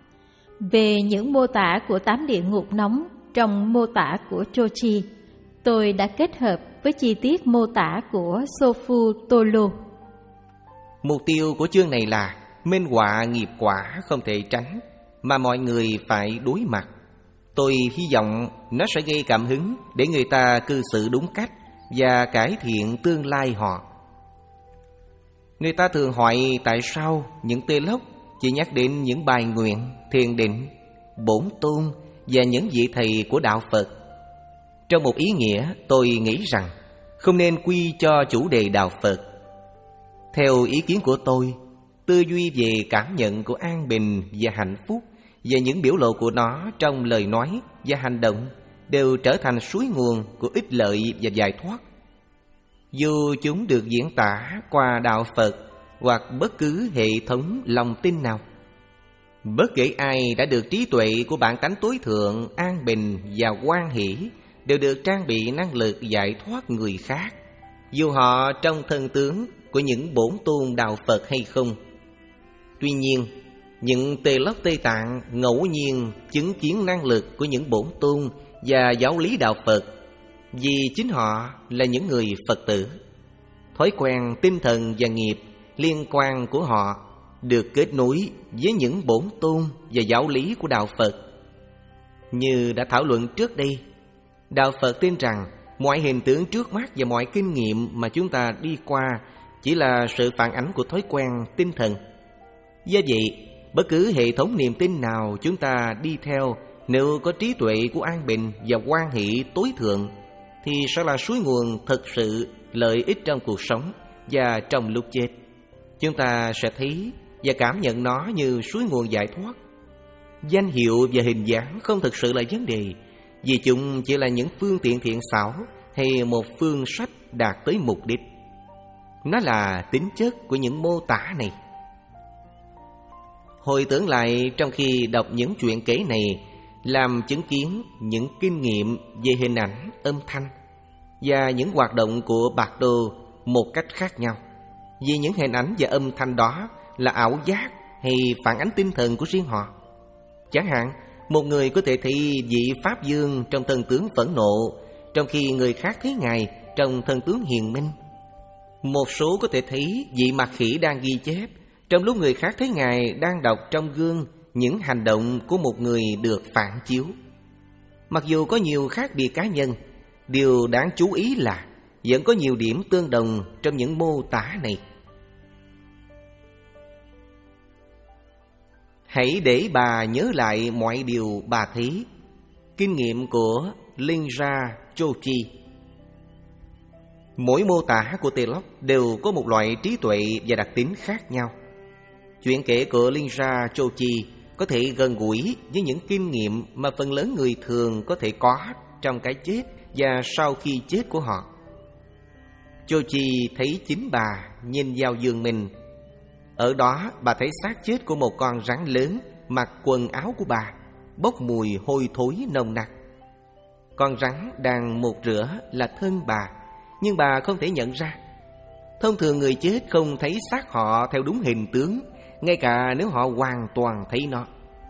B: Về những mô tả của tám địa ngục nóng trong mô tả của Chochi, tôi đã kết hợp với chi tiết mô tả của Sofu Tolo.
C: Mục tiêu của chương này là minh họa nghiệp quả không thể tránh mà mọi người phải đối mặt. Tôi hy vọng nó sẽ gây cảm hứng để người ta cư xử đúng cách và cải thiện tương lai họ. Người ta thường hỏi tại sao những Tê-lốc chỉ nhắc đến những bài nguyện, thiền định, bổn tôn và những vị thầy của đạo Phật. Trong một ý nghĩa, tôi nghĩ rằng không nên quy cho chủ đề đạo Phật. Theo ý kiến của tôi, tư duy về cảm nhận của an bình và hạnh phúc và những biểu lộ của nó trong lời nói và hành động đều trở thành suối nguồn của ích lợi và giải thoát. Dù chúng được diễn tả qua đạo Phật hoặc bất cứ hệ thống lòng tin nào, bất kể ai đã được trí tuệ của bản tánh tối thượng, an bình và hoan hỷ đều được trang bị năng lực giải thoát người khác, dù họ trong thân tướng của những bổn tôn đạo Phật hay không. Tuy nhiên, những Tê-lốc Tây Tạng ngẫu nhiên chứng kiến năng lực của những bổn tôn và giáo lý đạo Phật vì chính họ là những người Phật tử. Thói quen, tinh thần và nghiệp liên quan của họ được kết nối với những bổn tôn và giáo lý của đạo Phật. Như đã thảo luận trước đây, đạo Phật tin rằng mọi hình tượng trước mắt và mọi kinh nghiệm mà chúng ta đi qua chỉ là sự phản ánh của thói quen tinh thần. Do vậy, bất cứ hệ thống niềm tin nào chúng ta đi theo, nếu có trí tuệ của an bình và hoan hỷ tối thượng, thì sẽ là suối nguồn thực sự lợi ích trong cuộc sống và trong lúc chết. Chúng ta sẽ thấy và cảm nhận nó như suối nguồn giải thoát. Danh hiệu và hình dáng không thực sự là vấn đề, vì chúng chỉ là những phương tiện thiện xảo hay một phương sách đạt tới mục đích. Nó là tính chất của những mô tả này. Hồi tưởng lại trong khi đọc những chuyện kể này, làm chứng kiến những kinh nghiệm về hình ảnh, âm thanh và những hoạt động của Bạc Đô một cách khác nhau. Vì những hình ảnh và âm thanh đó là ảo giác hay phản ánh tinh thần của riêng họ. Chẳng hạn, một người có thể thấy vị Pháp Dương trong thân tướng phẫn nộ, trong khi người khác thấy Ngài trong thân tướng hiền minh. Một số có thể thấy vị Mặc Khỉ đang ghi chép, trong lúc người khác thấy Ngài đang đọc trong gương những hành động của một người được phản chiếu. Mặc dù có nhiều khác biệt cá nhân, điều đáng chú ý là vẫn có nhiều điểm tương đồng trong những mô tả này. Hãy để bà nhớ lại mọi điều bà thấy. Kinh nghiệm của Lintra Chochi. Mỗi mô tả của Tê-lốc đều có một loại trí tuệ và đặc tính khác nhau. Chuyện kể của Lintra Chochi có thể gần gũi với những kinh nghiệm mà phần lớn người thường có thể có trong cái chết và sau khi chết của họ. Chô Chi thấy chính bà nhìn vào giường mình. Ở đó bà thấy xác chết của một con rắn lớn mặc quần áo của bà, bốc mùi hôi thối nồng nặc. Con rắn đang một rửa là thân bà, nhưng bà không thể nhận ra. Thông thường người chết không thấy xác họ theo đúng hình tướng, ngay cả nếu họ hoàn toàn thấy nó.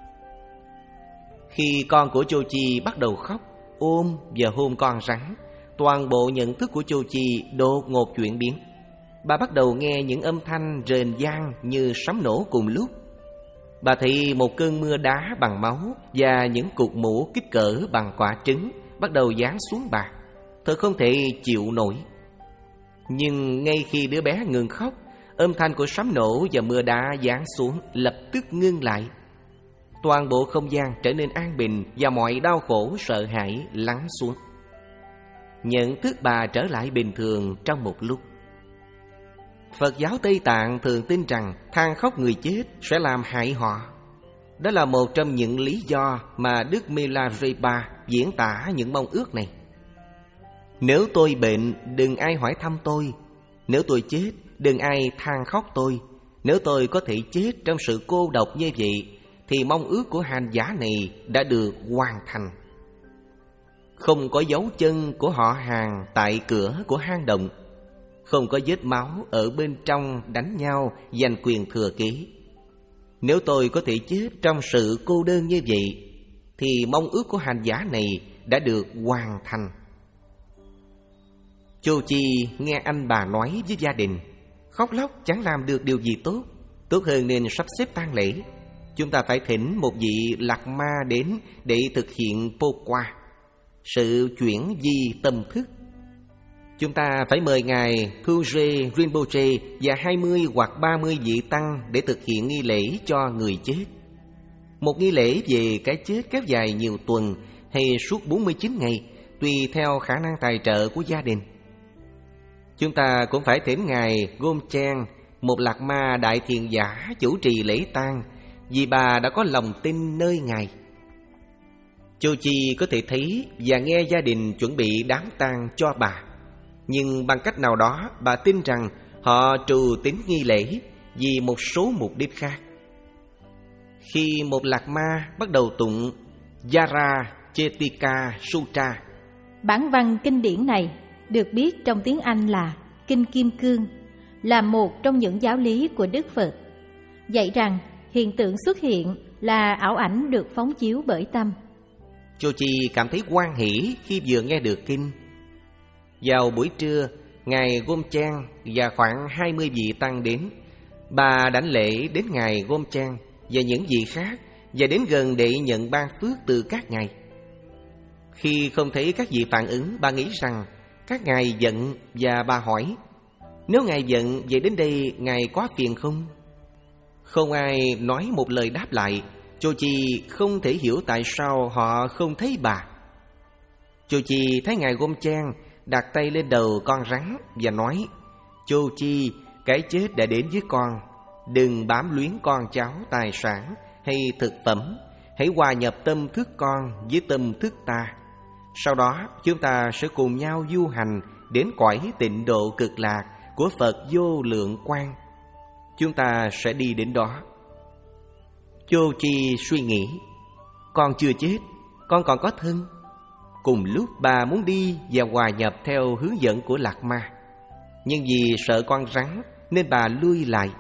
C: Khi con của Chô Chi bắt đầu khóc, ôm và hôn con rắn, toàn bộ nhận thức của Chô Chi đột ngột chuyển biến. Bà bắt đầu nghe những âm thanh rền vang như sấm nổ cùng lúc. Bà thấy một cơn mưa đá bằng máu và những cục mũ kích cỡ bằng quả trứng bắt đầu giáng xuống bà. Thật không thể chịu nổi. Nhưng ngay khi đứa bé ngừng khóc, âm thanh của sấm nổ và mưa đá giáng xuống lập tức ngưng lại. Toàn bộ không gian trở nên an bình và mọi đau khổ sợ hãi lắng xuống. Nhận thức bà trở lại bình thường trong một lúc. Phật giáo Tây Tạng thường tin rằng than khóc người chết sẽ làm hại họ. Đó là một trong những lý do mà Đức Milarepa diễn tả những mong ước này. Nếu tôi bệnh, đừng ai hỏi thăm tôi. Nếu tôi chết, đừng ai than khóc tôi. Nếu tôi có thể chết trong sự cô độc như vậy, thì mong ước của hành giả này đã được hoàn thành. Không có dấu chân của họ hàng tại cửa của hang động. Không có vết máu ở bên trong đánh nhau giành quyền thừa kế. Nếu tôi có thể chết trong sự cô đơn như vậy, thì mong ước của hành giả này đã được hoàn thành. Chô Chi nghe anh bà nói với gia đình, khóc lóc chẳng làm được điều gì tốt. Tốt hơn nên sắp xếp tang lễ. Chúng ta phải thỉnh một vị lạc ma đến để thực hiện Pokwa, sự chuyển di tâm thức. Chúng ta phải mời ngài Thuje Rinpoche và hai mươi hoặc ba mươi vị tăng để thực hiện nghi lễ cho người chết. Một nghi lễ về cái chết kéo dài nhiều tuần hay suốt bốn mươi chín ngày, tùy theo khả năng tài trợ của gia đình. Chúng ta cũng phải thỉnh ngài Gomchen, một lạc ma đại thiền giả chủ trì lễ tang, vì bà đã có lòng tin nơi ngài. Chô Chi có thể thấy và nghe gia đình chuẩn bị đám tang cho bà. Nhưng bằng cách nào đó bà tin rằng họ trù tín nghi lễ vì một số mục đích khác. Khi một lạc ma bắt đầu tụng Yara Chetika Sutra,
B: bản văn kinh điển này được biết trong tiếng Anh là Kinh Kim Cương, là một trong những giáo lý của Đức Phật, dạy rằng hiện tượng xuất hiện là ảo ảnh được phóng chiếu bởi tâm.
C: Chô Chi cảm thấy hoan hỷ khi vừa nghe được kinh. Vào buổi trưa, ngài Gomchen và khoảng hai mươi vị tăng đến. Bà đảnh lễ đến ngài Gomchen và những vị khác, và đến gần để nhận ban phước từ các ngài. Khi không thấy các vị phản ứng, bà nghĩ rằng các ngài giận và bà hỏi, nếu ngài giận, vậy đến đây ngài có phiền không? Không ai nói một lời đáp lại. Chô Chi không thể hiểu tại sao họ không thấy bà. Chô Chi thấy ngài Gomchen đặt tay lên đầu con rắn và nói, Chô Chi, cái chết đã đến với con. Đừng bám luyến con cháu, tài sản hay thực phẩm. Hãy hòa nhập tâm thức con với tâm thức ta. Sau đó chúng ta sẽ cùng nhau du hành đến cõi tịnh độ cực lạc của Phật vô lượng quang. Chúng ta sẽ đi đến đó. Chô Chi suy nghĩ, con chưa chết, con còn có thân. Cùng lúc bà muốn đi và hòa nhập theo hướng dẫn của lạc ma, nhưng vì sợ con rắn nên bà lui lại.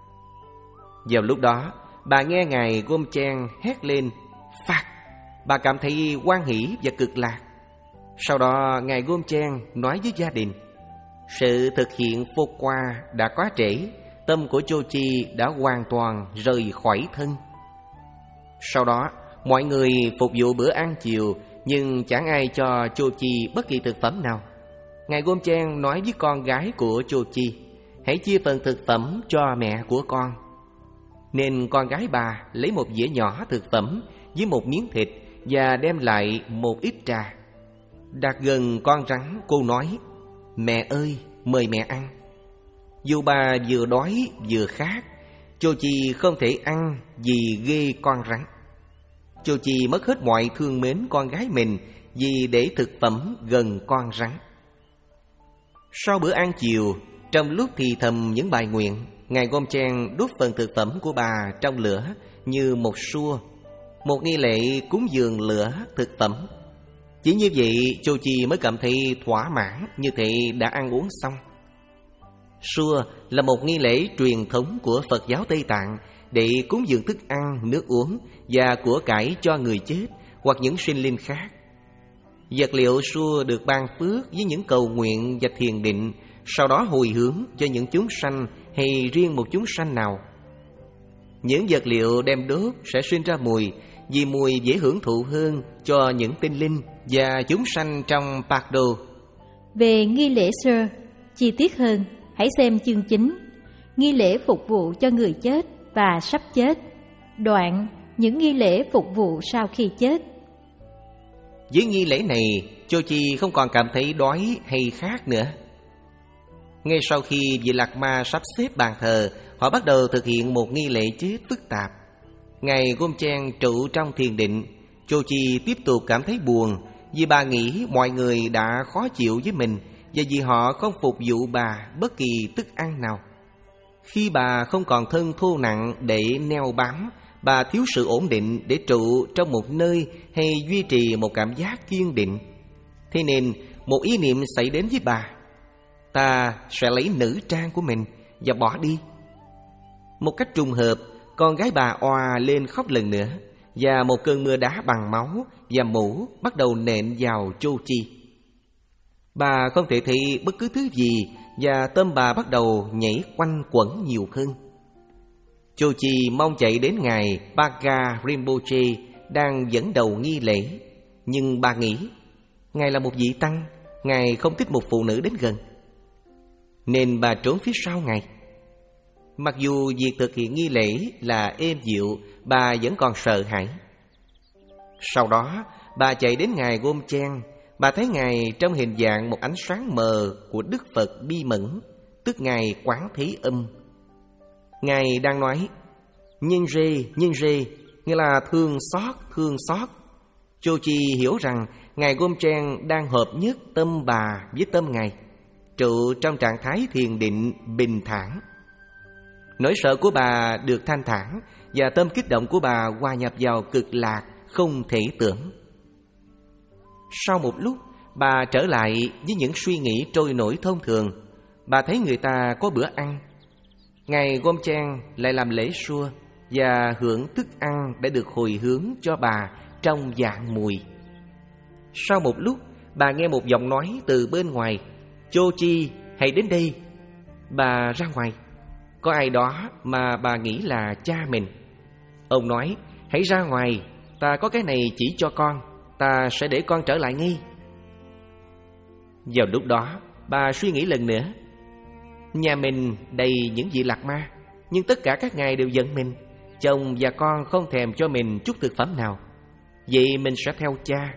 C: Vào lúc đó, bà nghe ngài Gomchen hét lên phạt. Bà cảm thấy hoan hỷ và cực lạc. Sau đó ngài Gomchen nói với gia đình, sự thực hiện phô qua đã quá trễ. Tâm của Chô Chi đã hoàn toàn rời khỏi thân. Sau đó mọi người phục vụ bữa ăn chiều, nhưng chẳng ai cho Chô Chi bất kỳ thực phẩm nào. Ngài Gomchen nói với con gái của Chô Chi, hãy chia phần thực phẩm cho mẹ của con. Nên con gái bà lấy một dĩa nhỏ thực phẩm với một miếng thịt và đem lại một ít trà. Đặt gần con rắn, cô nói, mẹ ơi, mời mẹ ăn. Dù bà vừa đói vừa khát, Chô Chi không thể ăn vì ghê con rắn. Chô Chi mất hết mọi thương mến con gái mình vì để thực phẩm gần con rắn. Sau bữa ăn chiều, trong lúc thì thầm những bài nguyện, ngài Gomchen đốt phần thực phẩm của bà trong lửa như một sua, một nghi lễ cúng dường lửa thực phẩm. Chỉ như vậy, Chochi mới cảm thấy thỏa mãn, như thể đã ăn uống xong. Sua là một nghi lễ truyền thống của Phật giáo Tây Tạng để cúng dường thức ăn, nước uống và của cải cho người chết hoặc những sinh linh khác. Vật liệu sua được ban phước với những cầu nguyện và thiền định, sau đó hồi hướng cho những chúng sanh hay riêng một chúng sanh nào. Những vật liệu đem đốt sẽ sinh ra mùi, vì mùi dễ hưởng thụ hơn cho những tinh linh và chúng sanh trong Pakdo.
B: Về nghi lễ sơ, chi tiết hơn, hãy xem chương chín, nghi lễ phục vụ cho người chết và sắp chết, đoạn những nghi lễ phục vụ sau khi chết.
C: Với nghi lễ này, Chochi không còn cảm thấy đói hay khát nữa. Ngay sau khi vị Lạc Ma sắp xếp bàn thờ, họ bắt đầu thực hiện một nghi lễ chết phức tạp. Ngài Gomchen trụ trong thiền định. Chochi tiếp tục cảm thấy buồn vì bà nghĩ mọi người đã khó chịu với mình và vì họ không phục vụ bà bất kỳ thức ăn nào. Khi bà không còn thân thô nặng để neo bám, bà thiếu sự ổn định để trụ trong một nơi hay duy trì một cảm giác kiên định. Thế nên một ý niệm xảy đến với bà: ta sẽ lấy nữ trang của mình và bỏ đi. Một cách trùng hợp, con gái bà òa lên khóc lần nữa, và một cơn mưa đá bằng máu và mũ bắt đầu nện vào Chochi. Bà không thể thấy bất cứ thứ gì, và tâm bà bắt đầu nhảy quanh quẩn nhiều hơn. Chochi mong chạy đến ngài Paga Rinpoche đang dẫn đầu nghi lễ, nhưng bà nghĩ ngài là một vị tăng, ngài không thích một phụ nữ đến gần, nên bà trốn phía sau ngài. Mặc dù việc thực hiện nghi lễ là êm dịu, bà vẫn còn sợ hãi. Sau đó, bà chạy đến ngài Gomchen. Bà thấy ngài trong hình dạng một ánh sáng mờ của Đức Phật Bi Mẫn, tức ngài Quán Thế Âm. Ngài đang nói nhân rê, nhân rê, nghĩa là thương xót, thương xót. Chochi hiểu rằng ngài Gomchen đang hợp nhất tâm bà với tâm ngài, trụ trong trạng thái thiền định bình thản. Nỗi sợ của bà được thanh thản, và tâm kích động của bà hòa nhập vào cực lạc không thể tưởng. Sau một lúc, bà trở lại với những suy nghĩ trôi nổi thông thường. Bà thấy người ta có bữa ăn. Ngài Gomchen lại làm lễ sua và hưởng thức ăn đã được hồi hướng cho bà trong dạng mùi. Sau một lúc, bà nghe một giọng nói từ bên ngoài: Chochi, hãy đến đây. Bà ra ngoài. Có ai đó mà bà nghĩ là cha mình. Ông nói: hãy ra ngoài, ta có cái này chỉ cho con, ta sẽ để con trở lại ngay. Vào lúc đó, bà suy nghĩ lần nữa: nhà mình đầy những vị lạc ma, nhưng tất cả các ngài đều giận mình. Chồng và con không thèm cho mình chút thực phẩm nào, vậy mình sẽ theo cha.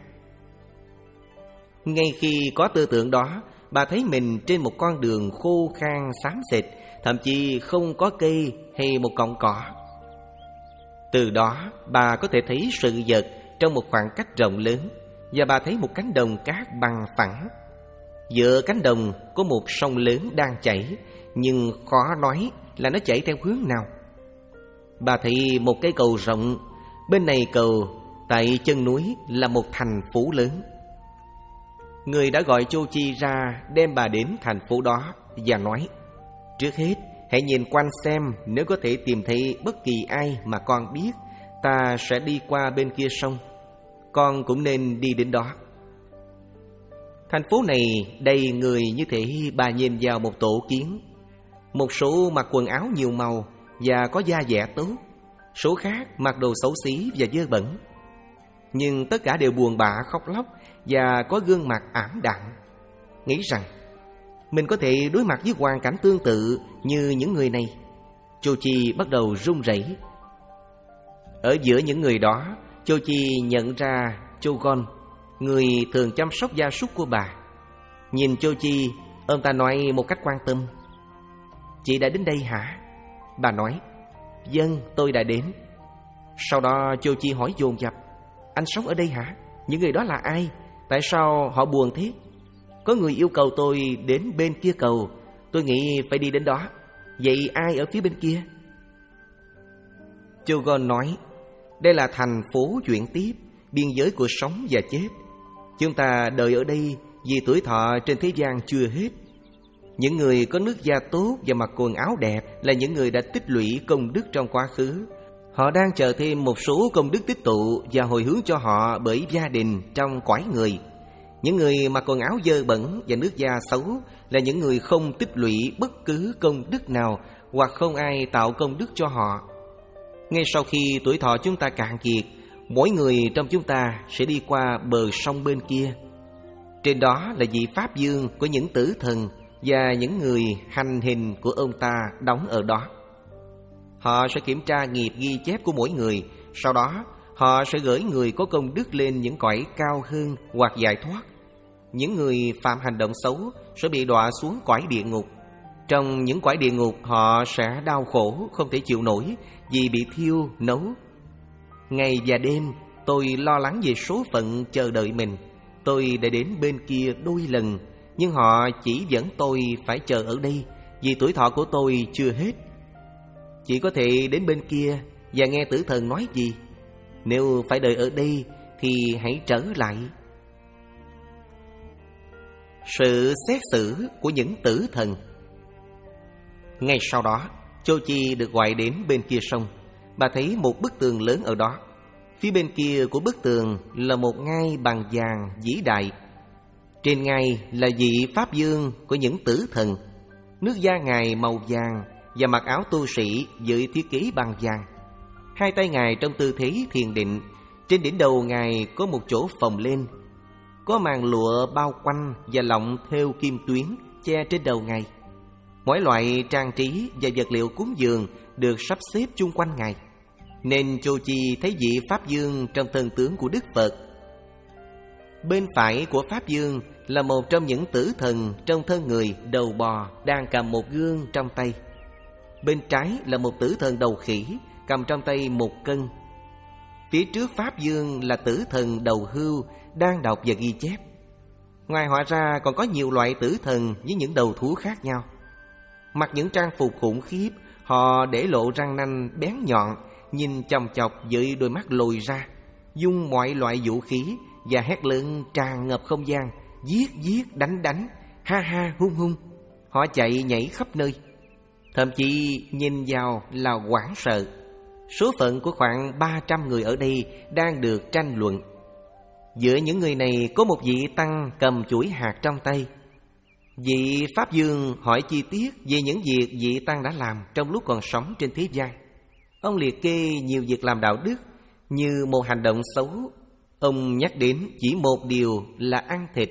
C: Ngay khi có tư tưởng đó, bà thấy mình trên một con đường khô khan xám xịt, thậm chí không có cây hay một cọng cỏ. Từ đó, bà có thể thấy sự vật trong một khoảng cách rộng lớn, và bà thấy một cánh đồng cát bằng phẳng. Giữa cánh đồng có một sông lớn đang chảy, nhưng khó nói là nó chảy theo hướng nào. Bà thấy một cây cầu rộng, bên này cầu, tại chân núi là một thành phố lớn. Người đã gọi Chochi ra đem bà đến thành phố đó và nói: trước hết, hãy nhìn quanh xem, nếu có thể tìm thấy bất kỳ ai mà con biết, ta sẽ đi qua bên kia sông. Con cũng nên đi đến đó. Thành phố này đầy người như thể bà nhìn vào một tổ kiến. Một số mặc quần áo nhiều màu và có da dẻ tốt, số khác mặc đồ xấu xí và dơ bẩn. Nhưng tất cả đều buồn bã khóc lóc và có gương mặt ảm đạm. Nghĩ rằng mình có thể đối mặt với hoàn cảnh tương tự như những người này, Chochi bắt đầu run rẩy. Ở giữa những người đó, Chochi nhận ra Chogon, người thường chăm sóc gia súc của bà. Nhìn Chochi, ông ta nói một cách quan tâm: chị đã đến đây hả? Bà nói: vâng, tôi đã đến. Sau đó Chochi hỏi dồn dập: anh sống ở đây hả? Những người đó là ai? Tại sao họ buồn thế? Có người yêu cầu tôi đến bên kia cầu, tôi nghĩ phải đi đến đó. Vậy ai ở phía bên kia? Chogon nói, đây là thành phố chuyển tiếp, biên giới của sống và chết. Chúng ta đợi ở đây vì tuổi thọ trên thế gian chưa hết. Những người có nước da tốt và mặc quần áo đẹp là những người đã tích lũy công đức trong quá khứ. Họ đang chờ thêm một số công đức tích tụ và hồi hướng cho họ bởi gia đình trong cõi người. Những người mặc quần áo dơ bẩn và nước da xấu là những người không tích lũy bất cứ công đức nào, hoặc không ai tạo công đức cho họ. Ngay sau khi tuổi thọ chúng ta cạn kiệt, mỗi người trong chúng ta sẽ đi qua bờ sông bên kia. Trên đó là vị Pháp Dương của những tử thần và những người hành hình của ông ta đóng ở đó. Họ sẽ kiểm tra nghiệp ghi chép của mỗi người. Sau đó họ sẽ gửi người có công đức lên những cõi cao hơn hoặc giải thoát. Những người phạm hành động xấu sẽ bị đọa xuống cõi địa ngục. Trong những cõi địa ngục họ sẽ đau khổ không thể chịu nổi vì bị thiêu, nấu. Ngày và đêm tôi lo lắng về số phận chờ đợi mình. Tôi đã đến bên kia đôi lần, nhưng họ chỉ dẫn tôi phải chờ ở đây vì tuổi thọ của tôi chưa hết. Chỉ có thể đến bên kia và nghe tử thần nói gì. Nếu phải đợi ở đây thì hãy trở lại. Sự xét xử của những tử thần. Ngay sau đó, Châu Chi được gọi đến bên kia sông. Bà thấy một bức tường lớn ở đó. Phía bên kia của bức tường là một ngai bằng vàng vĩ đại. Trên ngai là vị Pháp Dương của những tử thần. Nước da Ngài màu vàng và mặc áo tu sĩ với thiết kế bằng vàng. Hai tay Ngài trong tư thế thiền định. Trên đỉnh đầu Ngài có một chỗ phồng lên. Có màn lụa bao quanh và lọng thêu kim tuyến che trên đầu Ngài. Mỗi loại trang trí và vật liệu cúng dường được sắp xếp chung quanh Ngài, nên Châu Chi thấy vị Pháp Dương trong thân tướng của Đức Phật. Bên phải của Pháp Dương là một trong những tử thần trong thân người đầu bò đang cầm một gương trong tay. Bên trái là một tử thần đầu khỉ cầm trong tay một cân. Phía trước Pháp Dương là tử thần đầu hươu đang đọc và ghi chép. Ngoài họ ra còn có nhiều loại tử thần với những đầu thú khác nhau. Mặc những trang phục khủng khiếp, họ để lộ răng nanh bén nhọn, nhìn chòng chọc với đôi mắt lồi ra, dùng mọi loại vũ khí và hét lớn tràn ngập không gian, giết giết đánh đánh, ha ha hung hung. Họ chạy nhảy khắp nơi. Thậm chí nhìn vào là hoảng sợ. Số phận của khoảng ba trăm người ở đây đang được tranh luận. Giữa những người này có một vị tăng cầm chuỗi hạt trong tay. Vị Pháp Dương hỏi chi tiết về những việc vị tăng đã làm trong lúc còn sống trên thế gian. Ông liệt kê nhiều việc làm đạo đức như một hành động xấu. Ông nhắc đến chỉ một điều là ăn thịt.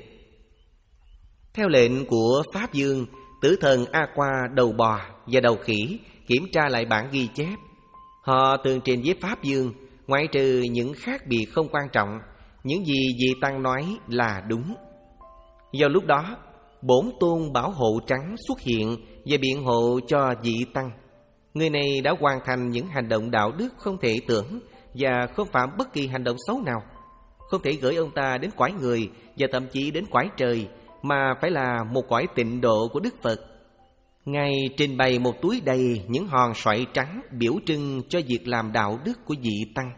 C: Theo lệnh của Pháp Dương, tử thần A Qua đầu bò và đầu khỉ kiểm tra lại bản ghi chép. Họ tường trình với Pháp Dương, ngoại trừ những khác biệt không quan trọng, những gì vị tăng nói là đúng. Vào lúc đó, Bổn Tôn Bảo Hộ Trắng xuất hiện và biện hộ cho vị tăng. Người này đã hoàn thành những hành động đạo đức không thể tưởng và không phạm bất kỳ hành động xấu nào. Không thể gửi ông ta đến cõi người và thậm chí đến cõi trời, mà phải là một cõi tịnh độ của Đức Phật. Ngài trình bày một túi đầy những hòn sỏi trắng biểu trưng cho việc làm đạo đức của vị tăng.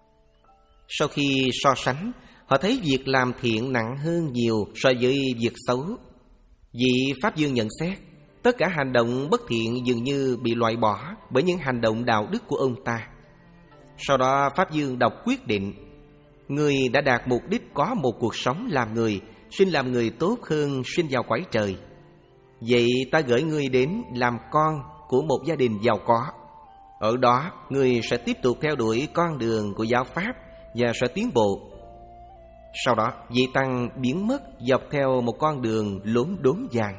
C: Sau khi so sánh, họ thấy việc làm thiện nặng hơn nhiều so với việc xấu. Vị Pháp Dương nhận xét, tất cả hành động bất thiện dường như bị loại bỏ bởi những hành động đạo đức của ông ta. Sau đó Pháp Dương đọc quyết định. Người đã đạt mục đích có một cuộc sống làm người, sinh làm người tốt hơn sinh vào cõi trời. Vậy ta gửi ngươi đến làm con của một gia đình giàu có. Ở đó ngươi sẽ tiếp tục theo đuổi con đường của giáo pháp và sẽ tiến bộ. Sau đó vị tăng biến mất dọc theo một con đường lốn đốn vàng.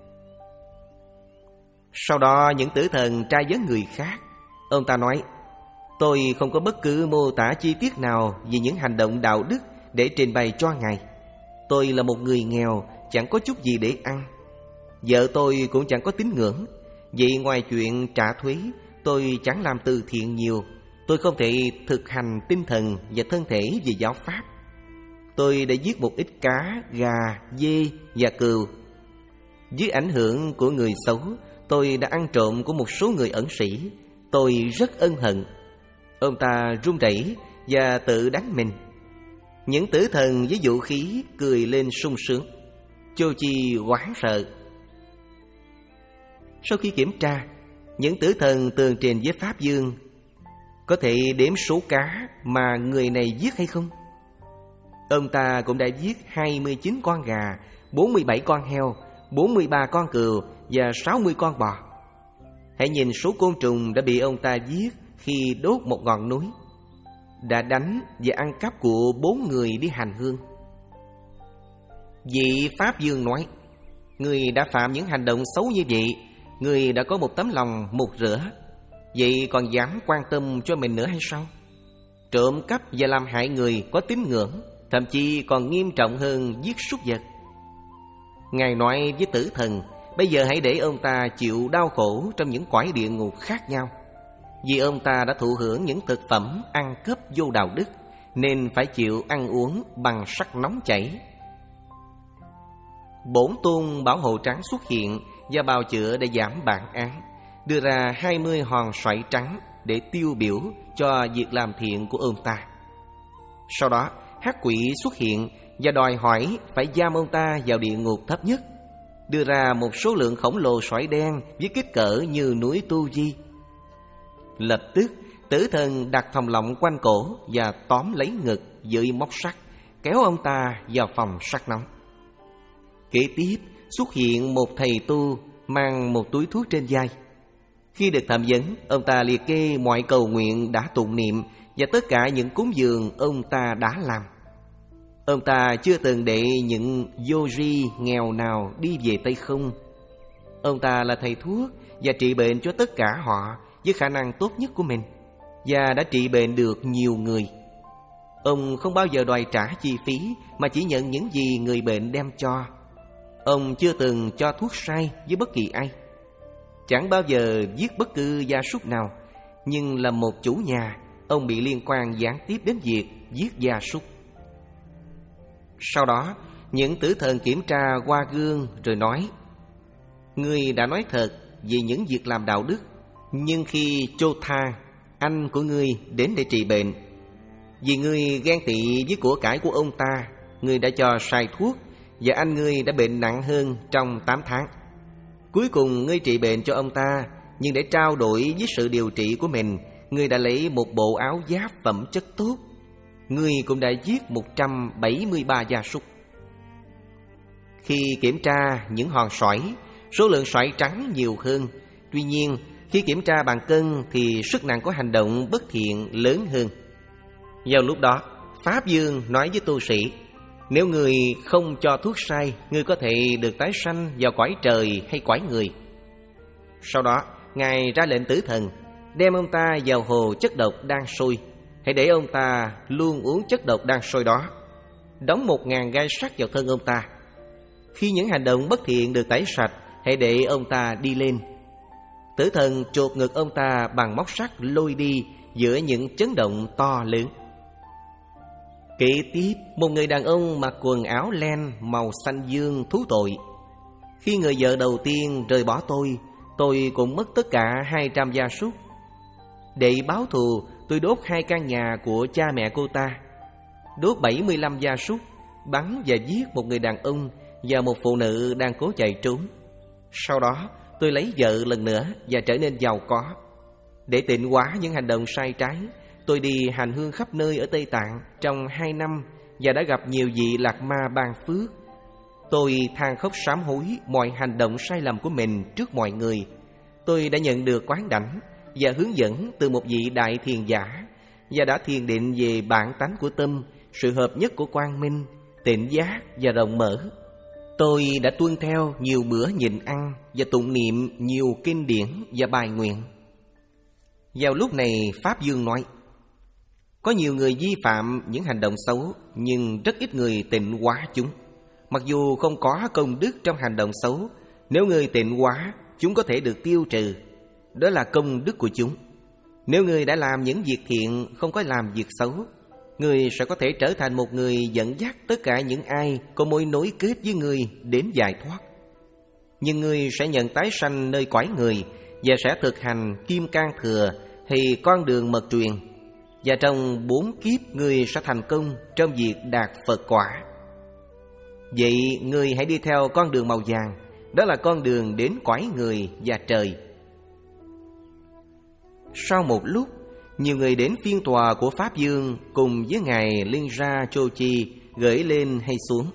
C: Sau đó những tử thần tra vấn người khác. Ông ta nói, tôi không có bất cứ mô tả chi tiết nào về những hành động đạo đức để trình bày cho ngài. Tôi là một người nghèo, chẳng có chút gì để ăn. Vợ tôi cũng chẳng có tín ngưỡng. Vậy ngoài chuyện trả thuế, tôi chẳng làm từ thiện nhiều. Tôi không thể thực hành tinh thần và thân thể về giáo pháp. tôi đã giết một ít cá, gà, dê và cừu. Dưới ảnh hưởng của người xấu, tôi đã ăn trộm của một số người ẩn sĩ. Tôi rất ân hận. Ông ta run rẩy và tự đánh mình. Những tử thần với vũ khí cười lên sung sướng. Chô Chi hoảng sợ. Sau khi kiểm tra, những tử thần tường trình với Pháp Dương: có thể đếm số cá mà người này giết hay không? Ông ta cũng đã giết hai mươi chín con gà, bốn mươi bảy con heo, bốn mươi ba con cừu và sáu mươi con bò. Hãy nhìn số côn trùng đã bị ông ta giết khi đốt một ngọn núi, đã đánh và ăn cắp của bốn người đi hành hương. Vị Pháp Dương nói: người đã phạm những hành động xấu như vậy, người đã có một tấm lòng mục rửa, vậy còn dám quan tâm cho mình nữa hay sao? Trộm cắp và làm hại người có tín ngưỡng, thậm chí còn nghiêm trọng hơn giết súc vật. Ngài nói với tử thần: bây giờ hãy để ông ta chịu đau khổ trong những cõi địa ngục khác nhau, vì ông ta đã thụ hưởng những thực phẩm ăn cắp vô đạo đức, nên phải chịu ăn uống bằng sắt nóng chảy. Bổn tôn Bảo Hộ Trắng xuất hiện và bào chữa để giảm bản án, đưa ra hai mươi hòn xoáy trắng để tiêu biểu cho việc làm thiện của ông ta. Sau đó hắc quỷ xuất hiện và đòi hỏi phải giam ông ta vào địa ngục thấp nhất, đưa ra một số lượng khổng lồ sỏi đen với kích cỡ như núi Tu Di. Lập tức tử thần đặt thòng lọng quanh cổ và tóm lấy ngực dưới móc sắt, kéo ông ta vào phòng sắt nóng. Kế tiếp xuất hiện một thầy tu mang một túi thuốc trên vai. Khi được thẩm vấn, ông ta liệt kê mọi cầu nguyện đã tụng niệm và tất cả những cúng dường ông ta đã làm. Ông ta chưa từng để những yogi nghèo nào đi về tay không. Ông ta là thầy thuốc và trị bệnh cho tất cả họ với khả năng tốt nhất của mình, và đã trị bệnh được nhiều người. Ông không bao giờ đòi trả chi phí, mà chỉ nhận những gì người bệnh đem cho. Ông chưa từng cho thuốc sai với bất kỳ ai, chẳng bao giờ giết bất cứ gia súc nào. Nhưng là một chủ nhà, ông bị liên quan gián tiếp đến việc giết gia súc. Sau đó, những tử thần kiểm tra qua gương rồi nói: ngươi đã nói thật về những việc làm đạo đức, nhưng khi Chotha, anh của ngươi, đến để trị bệnh, vì ngươi ghen tị với của cải của ông ta, ngươi đã cho sai thuốc, và anh ngươi đã bệnh nặng hơn trong tám tháng. Cuối cùng ngươi trị bệnh cho ông ta, nhưng để trao đổi với sự điều trị của mình, ngươi đã lấy một bộ áo giáp phẩm chất tốt. Ngươi cũng đã giết một trăm bảy mươi ba gia súc. Khi kiểm tra những hòn sỏi, số lượng sỏi trắng nhiều hơn. Tuy nhiên, khi kiểm tra bằng cân thì sức nặng của hành động bất thiện lớn hơn. Vào lúc đó, Pháp Dương nói với tu sĩ: nếu người không cho thuốc sai, người có thể được tái sanh vào cõi trời hay cõi người. Sau đó, Ngài ra lệnh tử thần: đem ông ta vào hồ chất độc đang sôi. Hãy để ông ta luôn uống chất độc đang sôi đó. Đóng một ngàn gai sắt vào thân ông ta. Khi những hành động bất thiện được tẩy sạch, hãy để ông ta đi lên. Tử thần chộp ngực ông ta bằng móc sắt lôi đi giữa những chấn động to lớn. Kế tiếp, một người đàn ông mặc quần áo len màu xanh dương thú tội. Khi người vợ đầu tiên rời bỏ tôi, tôi cũng mất tất cả hai trăm gia súc. Để báo thù, tôi đốt hai căn nhà của cha mẹ cô ta, đốt bảy mươi lăm gia súc, bắn và giết một người đàn ông và một phụ nữ đang cố chạy trốn. Sau đó, tôi lấy vợ lần nữa và trở nên giàu có. Để tịnh hóa những hành động sai trái, tôi đi hành hương khắp nơi ở Tây Tạng trong hai năm và đã gặp nhiều vị lạc ma ban phước. Tôi than khóc sám hối mọi hành động sai lầm của mình trước mọi người. Tôi đã nhận được quán đảnh và hướng dẫn từ một vị đại thiền giả, và đã thiền định về bản tánh của tâm, sự hợp nhất của quang minh, tịnh giác và rộng mở. Tôi đã tuân theo nhiều bữa nhịn ăn và tụng niệm nhiều kinh điển và bài nguyện. Vào lúc này, Pháp Dương nói: có nhiều người vi phạm những hành động xấu, nhưng rất ít người tịnh hóa chúng. Mặc dù không có công đức trong hành động xấu, nếu người tịnh hóa, chúng có thể được tiêu trừ. Đó là công đức của chúng. Nếu người đã làm những việc thiện, không có làm việc xấu, Ngươi sẽ có thể trở thành một người dẫn dắt tất cả những ai có mối nối kết với ngươi đến giải thoát. Nhưng ngươi sẽ nhận tái sanh nơi cõi người và sẽ thực hành kim cang thừa hay con đường mật truyền. Và trong bốn kiếp ngươi sẽ thành công trong việc đạt Phật quả. Vậy ngươi hãy đi theo con đường màu vàng, đó là con đường đến cõi người và trời. Sau một lúc, nhiều người đến phiên tòa của Pháp Dương cùng với ngài Linja Chochi gửi lên hay xuống.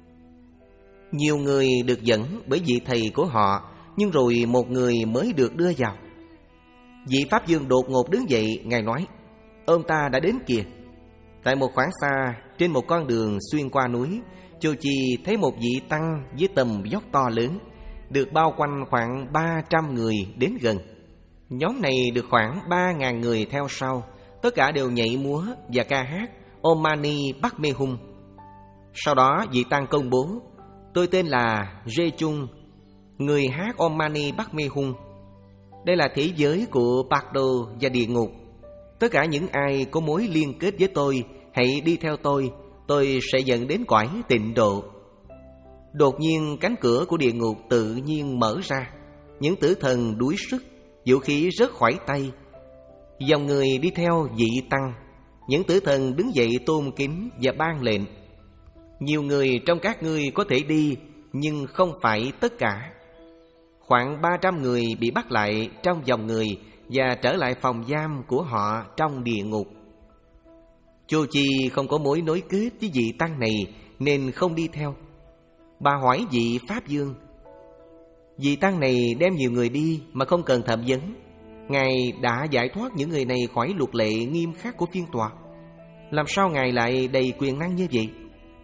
C: Nhiều người được dẫn bởi vị thầy của họ, nhưng rồi một người mới được đưa vào. Vị Pháp Dương đột ngột đứng dậy, ngài nói: ông ta đã đến kìa. Tại một khoảng xa, trên một con đường xuyên qua núi, Chochi thấy một vị tăng với tầm vóc to lớn, được bao quanh khoảng ba trăm người đến gần. Nhóm này được khoảng ba ngàn người theo sau, tất cả đều nhảy múa và ca hát Om Mani Padme Hum. Sau đó vị tăng công bố: tôi tên là Rê Chung, người hát Om Mani Padme Hum. Đây là thế giới của Bardo và địa ngục. Tất cả những ai có mối liên kết với tôi, hãy đi theo tôi, tôi sẽ dẫn đến cõi tịnh độ. Đột nhiên cánh cửa của địa ngục tự nhiên mở ra. Những tử thần đuối sức, vũ khí rớt khỏi tay. Dòng người đi theo vị tăng. Những tử thần đứng dậy tôn kính và ban lệnh: nhiều người trong các ngươi có thể đi, nhưng không phải tất cả. Khoảng ba trăm người bị bắt lại trong dòng người và trở lại phòng giam của họ trong địa ngục. Chochi không có mối nối kết với vị tăng này nên không đi theo. Bà hỏi vị Pháp Dương: vị tăng này đem nhiều người đi mà không cần thẩm vấn. Ngài đã giải thoát những người này khỏi luật lệ nghiêm khắc của phiên tòa. Làm sao Ngài lại đầy quyền năng như vậy?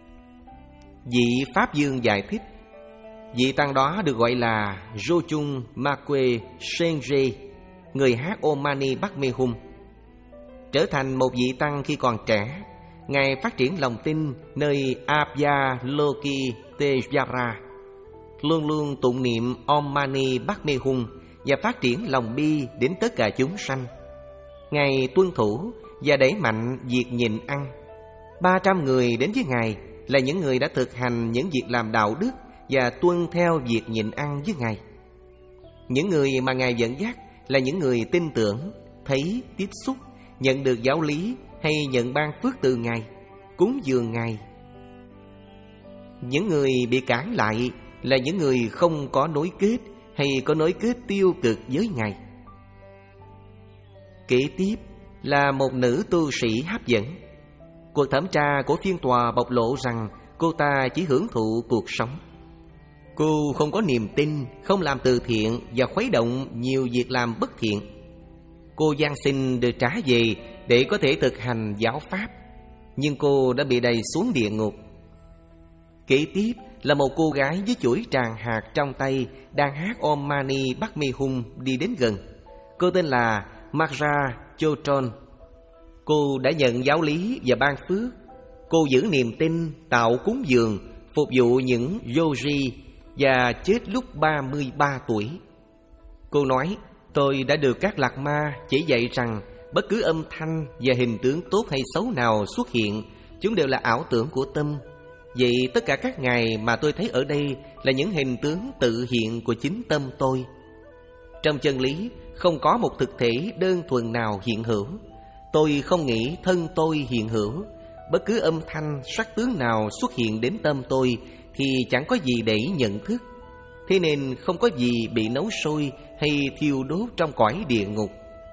C: Vị Pháp Dương giải thích: vị tăng đó được gọi là Jochung Makwe Senje, người hát Om Mani Padme Hum. Trở thành một vị tăng khi còn trẻ, Ngài phát triển lòng tin nơi Abya Loki Tejara, luôn luôn tụng niệm Om Mani Padme Hum và phát triển lòng bi đến tất cả chúng sanh. Ngài tuân thủ và đẩy mạnh việc nhịn ăn. Ba trăm người đến với Ngài là những người đã thực hành những việc làm đạo đức và tuân theo việc nhịn ăn với Ngài. Những người mà Ngài dẫn dắt là những người tin tưởng, thấy, tiếp xúc, nhận được giáo lý hay nhận ban phước từ Ngài, cúng dường Ngài. Những người bị cản lại là những người không có nối kết hay có nối kết tiêu cực với Ngài. Kế tiếp là một nữ tu sĩ hấp dẫn. Cuộc thẩm tra của phiên tòa bộc lộ rằng cô ta chỉ hưởng thụ cuộc sống. Cô không có niềm tin, không làm từ thiện và khuấy động nhiều việc làm bất thiện. Cô van xin được trả về để có thể thực hành giáo pháp, nhưng cô đã bị đày xuống địa ngục. Kế tiếp là một cô gái với chuỗi tràng hạt trong tay đang hát Om Mani Padme Hum đi đến gần. Cô tên là Marja Chotron. Cô đã nhận giáo lý và ban phước. Cô giữ niềm tin, tạo cúng dường, phục vụ những yogi và chết lúc ba mươi ba tuổi. Cô nói: tôi đã được các lạc ma chỉ dạy rằng bất cứ âm thanh và hình tướng tốt hay xấu nào xuất hiện, chúng đều là ảo tưởng của tâm. Vậy tất cả các ngài mà tôi thấy ở đây là những hình tướng tự hiện của chính tâm tôi. Trong chân lý không có một thực thể đơn thuần nào hiện hữu. Tôi không nghĩ thân tôi hiện hữu. Bất cứ âm thanh, sắc tướng nào xuất hiện đến tâm tôi thì chẳng có gì để nhận thức. Thế nên không có gì bị nấu sôi hay thiêu đốt trong cõi địa ngục.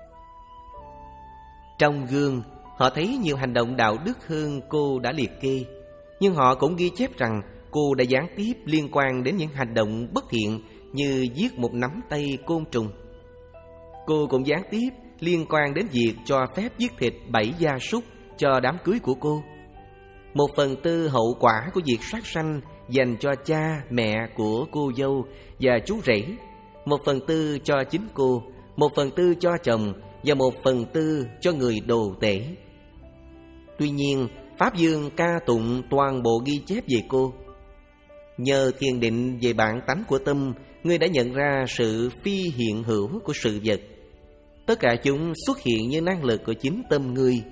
C: Trong gương, họ thấy nhiều hành động đạo đức hơn cô đã liệt kê. Nhưng họ cũng ghi chép rằng cô đã gián tiếp liên quan đến những hành động bất thiện như giết một nắm tay côn trùng. Cô cũng gián tiếp liên quan đến việc cho phép giết thịt bảy gia súc cho đám cưới của cô. Một phần tư hậu quả của việc sát sanh dành cho cha, mẹ của cô dâu và chú rể, một phần tư cho chính cô, một phần tư cho chồng và một phần tư cho người đồ tể. Tuy nhiên, Pháp Dương ca tụng toàn bộ ghi chép về cô. Nhờ thiền định về bản tánh của tâm, ngươi đã nhận ra sự phi hiện hữu của sự vật. Tất cả chúng xuất hiện như năng lực của chính tâm ngươi.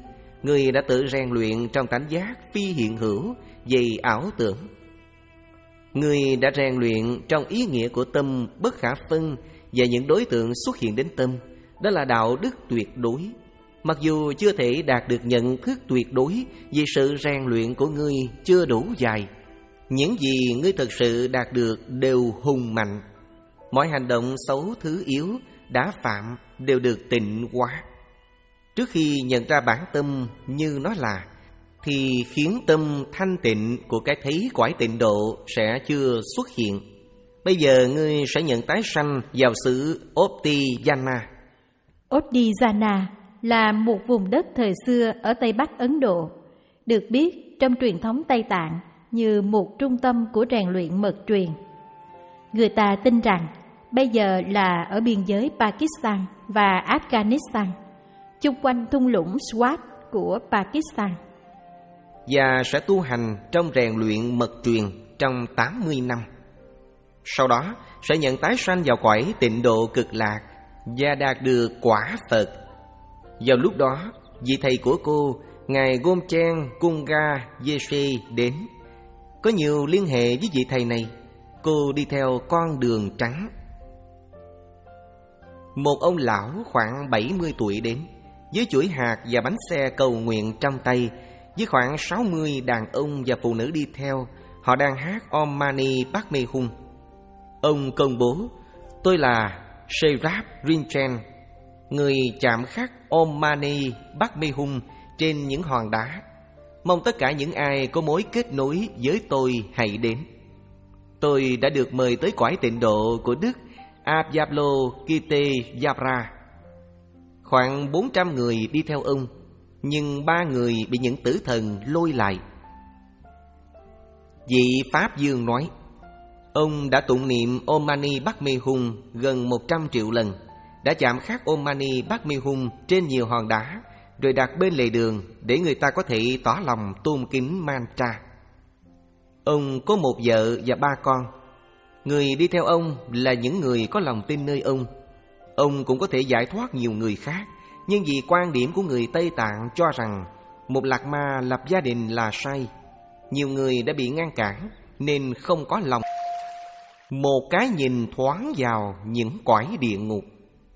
C: Ngươi đã tự rèn luyện trong cảnh giác phi hiện hữu về ảo tưởng. Ngươi đã rèn luyện trong ý nghĩa của tâm bất khả phân và những đối tượng xuất hiện đến tâm. Đó là đạo đức tuyệt đối. Mặc dù chưa thể đạt được nhận thức tuyệt đối vì sự rèn luyện của ngươi chưa đủ dài, những gì ngươi thực sự đạt được đều hùng mạnh. Mọi hành động xấu thứ yếu đã phạm đều được tịnh hóa. Trước khi nhận ra bản tâm như nó là, thì khiến tâm thanh tịnh của cái thấy quải tịnh độ sẽ chưa xuất hiện. Bây giờ ngươi sẽ nhận tái sanh vào xứ Odiyana.
B: Odiyana là một vùng đất thời xưa ở Tây Bắc Ấn Độ, được biết trong truyền thống Tây Tạng như một trung tâm của rèn luyện mật truyền. Người ta tin rằng bây giờ là ở biên giới Pakistan và Afghanistan, chung quanh thung lũng Swat của Pakistan.
C: Và sẽ tu hành trong rèn luyện mật truyền trong tám mươi năm. Sau đó sẽ nhận tái sanh vào cõi tịnh độ cực lạc và đạt được quả Phật. Vào lúc đó, vị thầy của cô, Ngài Gomchen Kunga Yeshe đến. Có nhiều liên hệ với vị thầy này. Cô đi theo con đường trắng. Một ông lão khoảng bảy mươi tuổi đến, với chuỗi hạt và bánh xe cầu nguyện trong tay, với khoảng sáu mươi đàn ông và phụ nữ đi theo. Họ đang hát Om Mani Padme Hum. Ông công bố: tôi là Sherab Rinchen, người chạm khắc Om Mani Padme Hum trên những hòn đá. Mong tất cả những ai có mối kết nối với tôi hãy đến. Tôi đã được mời tới cõi tịnh độ của Đức Avalokiteshvara. Khoảng bốn trăm người đi theo ông, nhưng ba người bị những tử thần lôi lại. Vị Pháp Dương nói: ông đã tụng niệm Om Mani Padme Hum gần một trăm triệu lần, đã chạm khắc Om Mani Padme Hum trên nhiều hòn đá, rồi đặt bên lề đường để người ta có thể tỏ lòng tôn kính mantra. Ông có một vợ và ba con. Người đi theo ông là những người có lòng tin nơi ông. Ông cũng có thể giải thoát nhiều người khác, nhưng vì quan điểm của người Tây Tạng cho rằng một lạc ma lập gia đình là sai, nhiều người đã bị ngăn cản nên không có lòng. Một cái nhìn thoáng vào những cõi địa ngục.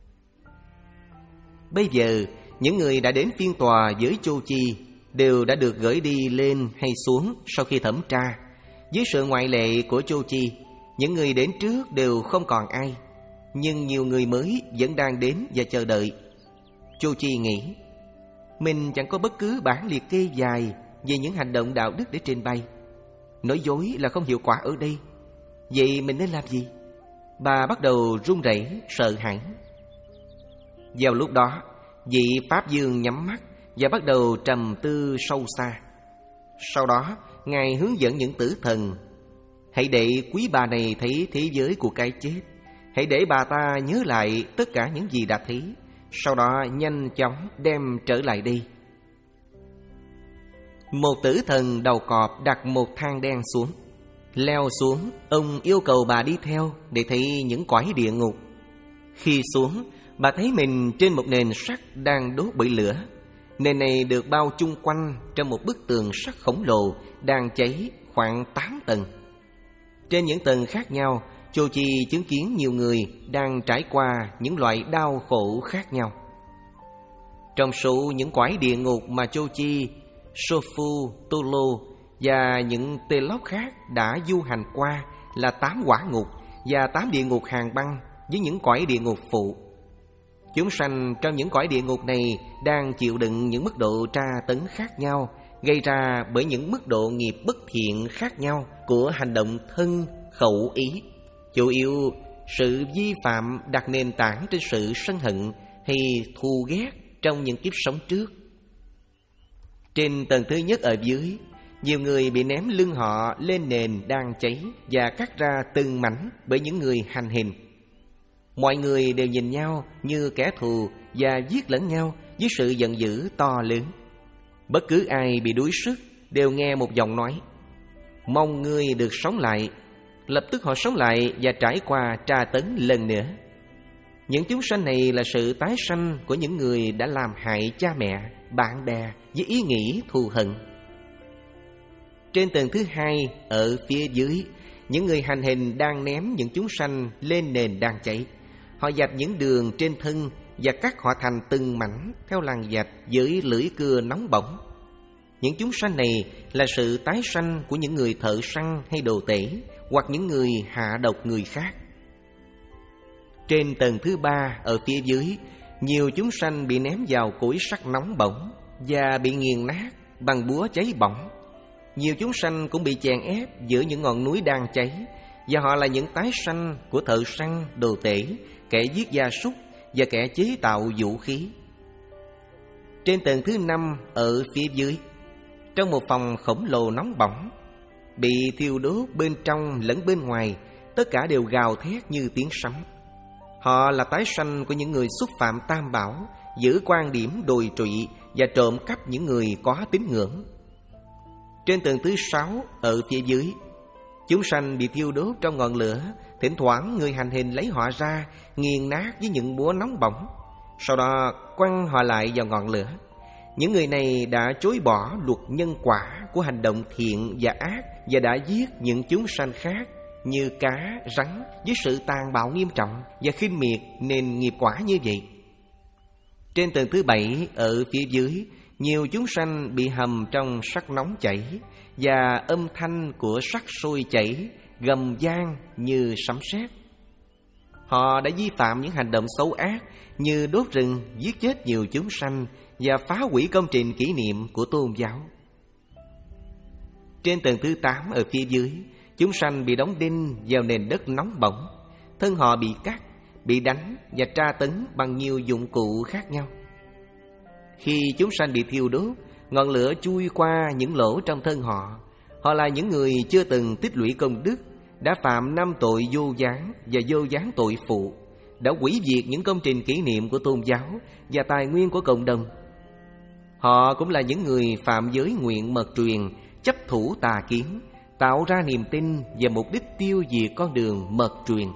C: Bây giờ những người đã đến phiên tòa với Chu Chi đều đã được gửi đi lên hay xuống sau khi thẩm tra. Dưới sự ngoại lệ của Chu Chi, những người đến trước đều không còn ai, nhưng nhiều người mới vẫn đang đến và chờ đợi. Chu Chi nghĩ mình chẳng có bất cứ bản liệt kê dài về những hành động đạo đức để trình bày. Nói dối là không hiệu quả ở đây. Vậy mình nên làm gì? Bà bắt đầu run rẩy, sợ hãi. Vào lúc đó, vị Pháp Dương nhắm mắt và bắt đầu trầm tư sâu xa. Sau đó, Ngài hướng dẫn những tử thần: hãy để quý bà này thấy thế giới của cái chết. Hãy để bà ta nhớ lại tất cả những gì đã thấy. Sau đó nhanh chóng đem trở lại đây. Một tử thần đầu cọp đặt một thang đen xuống. Leo xuống, ông yêu cầu bà đi theo để thấy những cõi địa ngục. Khi xuống, bà thấy mình trên một nền sắt đang đốt bởi lửa. Nền này được bao chung quanh trong một bức tường sắt khổng lồ đang cháy khoảng tám tầng. Trên những tầng khác nhau, Chu Chi chứng kiến nhiều người đang trải qua những loại đau khổ khác nhau. Trong số những cõi địa ngục mà Chu Chi, Sofu, Tulu và những Telok khác đã du hành qua là tám quả ngục và tám địa ngục hàng băng với những cõi địa ngục phụ. Chúng sanh trong những cõi địa ngục này đang chịu đựng những mức độ tra tấn khác nhau, gây ra bởi những mức độ nghiệp bất thiện khác nhau của hành động thân, khẩu, ý. Chủ yếu, sự vi phạm đặt nền tảng trên sự sân hận hay thù ghét trong những kiếp sống trước. Trên tầng thứ nhất ở dưới, nhiều người bị ném lưng họ lên nền đang cháy và cắt ra từng mảnh bởi những người hành hình. Mọi người đều nhìn nhau như kẻ thù và giết lẫn nhau với sự giận dữ to lớn. Bất cứ ai bị đuối sức đều nghe một giọng nói: mong ngươi được sống lại. Lập tức họ sống lại và trải qua tra tấn lần nữa. Những chúng sanh này là sự tái sanh của những người đã làm hại cha mẹ, bạn bè với ý nghĩ thù hận. Trên tầng thứ hai, ở phía dưới, những người hành hình đang ném những chúng sanh lên nền đang cháy. Họ dạch những đường trên thân và cắt họ thành từng mảnh theo lằn dạch với lưỡi cưa nóng bỏng. Những chúng sanh này là sự tái sanh của những người thợ săn hay đồ tể, hoặc những người hạ độc người khác. Trên tầng thứ ba, ở phía dưới, nhiều chúng sanh bị ném vào cối sắt nóng bỏng và bị nghiền nát bằng búa cháy bỏng. Nhiều chúng sanh cũng bị chèn ép giữa những ngọn núi đang cháy, và họ là những tái sanh của thợ săn, đồ tể, kẻ giết gia súc và kẻ chế tạo vũ khí. Trên tầng thứ năm, ở phía dưới, trong một phòng khổng lồ nóng bỏng, bị thiêu đốt bên trong lẫn bên ngoài, tất cả đều gào thét như tiếng sấm. Họ là tái sanh của những người xúc phạm Tam Bảo, giữ quan điểm đồi trụy và trộm cắp những người có tín ngưỡng. Trên tầng thứ sáu, ở phía dưới, chúng sanh bị thiêu đốt trong ngọn lửa. Thỉnh thoảng người hành hình lấy họ ra, nghiền nát với những búa nóng bỏng, sau đó quăng họ lại vào ngọn lửa. Những người này đã chối bỏ luật nhân quả của hành động thiện và ác, và đã giết những chúng sanh khác như cá, rắn với sự tàn bạo nghiêm trọng và khinh miệt nên nghiệp quả như vậy. Trên tầng thứ bảy, ở phía dưới, nhiều chúng sanh bị hầm trong sắt nóng chảy, và âm thanh của sắt sôi chảy gầm vang như sấm sét. Họ đã vi phạm những hành động xấu ác như đốt rừng, giết chết nhiều chúng sanh và phá hủy công trình kỷ niệm của tôn giáo. Trên tầng thứ tám, ở phía dưới, chúng sanh bị đóng đinh vào nền đất nóng bỏng. Thân họ bị cắt, bị đánh và tra tấn bằng nhiều dụng cụ khác nhau. Khi chúng sanh bị thiêu đốt, ngọn lửa chui qua những lỗ trong thân họ. Họ là những người chưa từng tích lũy công đức, đã phạm năm tội vô gián và vô gián tội phụ, đã hủy diệt những công trình kỷ niệm của tôn giáo và tài nguyên của cộng đồng. Họ cũng là những người phạm giới nguyện mật truyền, chấp thủ tà kiến, tạo ra niềm tin và mục đích tiêu diệt con đường mật truyền.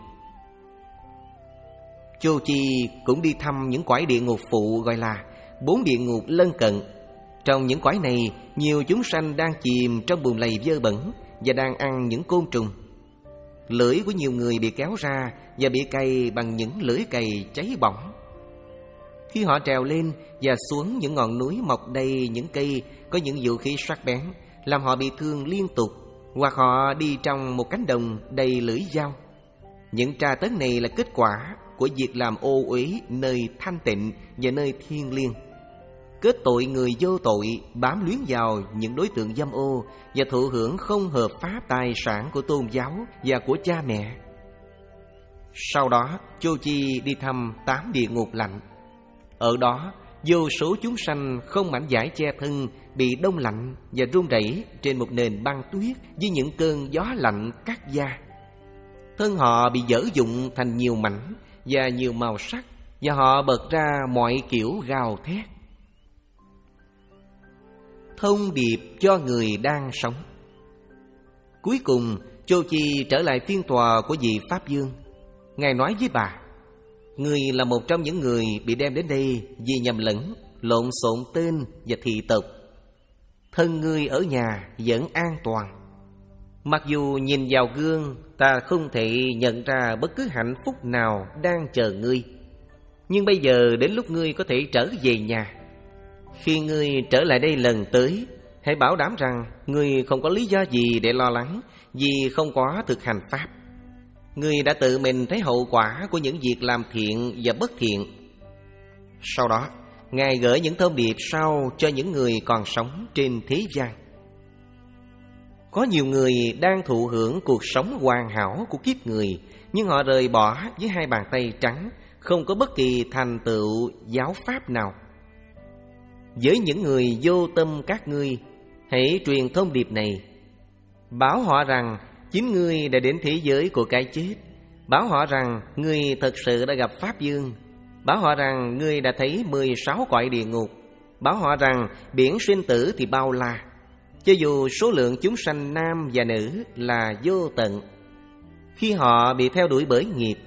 C: Chô Chi cũng đi thăm những cõi địa ngục phụ gọi là bốn địa ngục lân cận. Trong những cõi này, nhiều chúng sanh đang chìm trong bùn lầy dơ bẩn và đang ăn những côn trùng. Lưỡi của nhiều người bị kéo ra và bị cày bằng những lưỡi cày cháy bỏng. Khi họ trèo lên và xuống những ngọn núi mọc đầy những cây có những vũ khí sắc bén, làm họ bị thương liên tục, hoặc họ đi trong một cánh đồng đầy lưỡi dao. Những tra tấn này là kết quả của việc làm ô uế nơi thanh tịnh và nơi thiêng liêng. Kết tội người vô tội bám luyến vào những đối tượng dâm ô và thụ hưởng không hợp pháp tài sản của tôn giáo và của cha mẹ. Sau đó, Chô Chi đi thăm tám địa ngục lạnh. Ở đó, vô số chúng sanh không mảnh vải che thân bị đông lạnh và run rẩy trên một nền băng tuyết với những cơn gió lạnh cắt da. Thân họ bị dở dụng thành nhiều mảnh và nhiều màu sắc, và họ bật ra mọi kiểu gào thét. Thông điệp cho người đang sống. Cuối cùng, Chô Chi trở lại phiên tòa của vị Pháp Vương. Ngài nói với bà: "Ngươi là một trong những người bị đem đến đây vì nhầm lẫn, lộn xộn tên và thị tộc. Thân ngươi ở nhà vẫn an toàn. Mặc dù nhìn vào gương, ta không thể nhận ra bất cứ hạnh phúc nào đang chờ ngươi. Nhưng bây giờ đến lúc ngươi có thể trở về nhà. Khi ngươi trở lại đây lần tới, hãy bảo đảm rằng ngươi không có lý do gì để lo lắng vì không có thực hành pháp. Ngươi đã tự mình thấy hậu quả của những việc làm thiện và bất thiện." Sau đó, Ngài gửi những thông điệp sau cho những người còn sống trên thế gian. Có nhiều người đang thụ hưởng cuộc sống hoàn hảo của kiếp người, nhưng họ rời bỏ với hai bàn tay trắng, không có bất kỳ thành tựu giáo pháp nào. Với những người vô tâm các ngươi, hãy truyền thông điệp này. Bảo họ rằng chính ngươi đã đến thế giới của cái chết. Bảo họ rằng ngươi thật sự đã gặp Pháp Vương. Bảo họ rằng ngươi đã thấy mười sáu cõi địa ngục. Bảo họ rằng biển sinh tử thì bao la, cho dù số lượng chúng sanh nam và nữ là vô tận. Khi họ bị theo đuổi bởi nghiệp,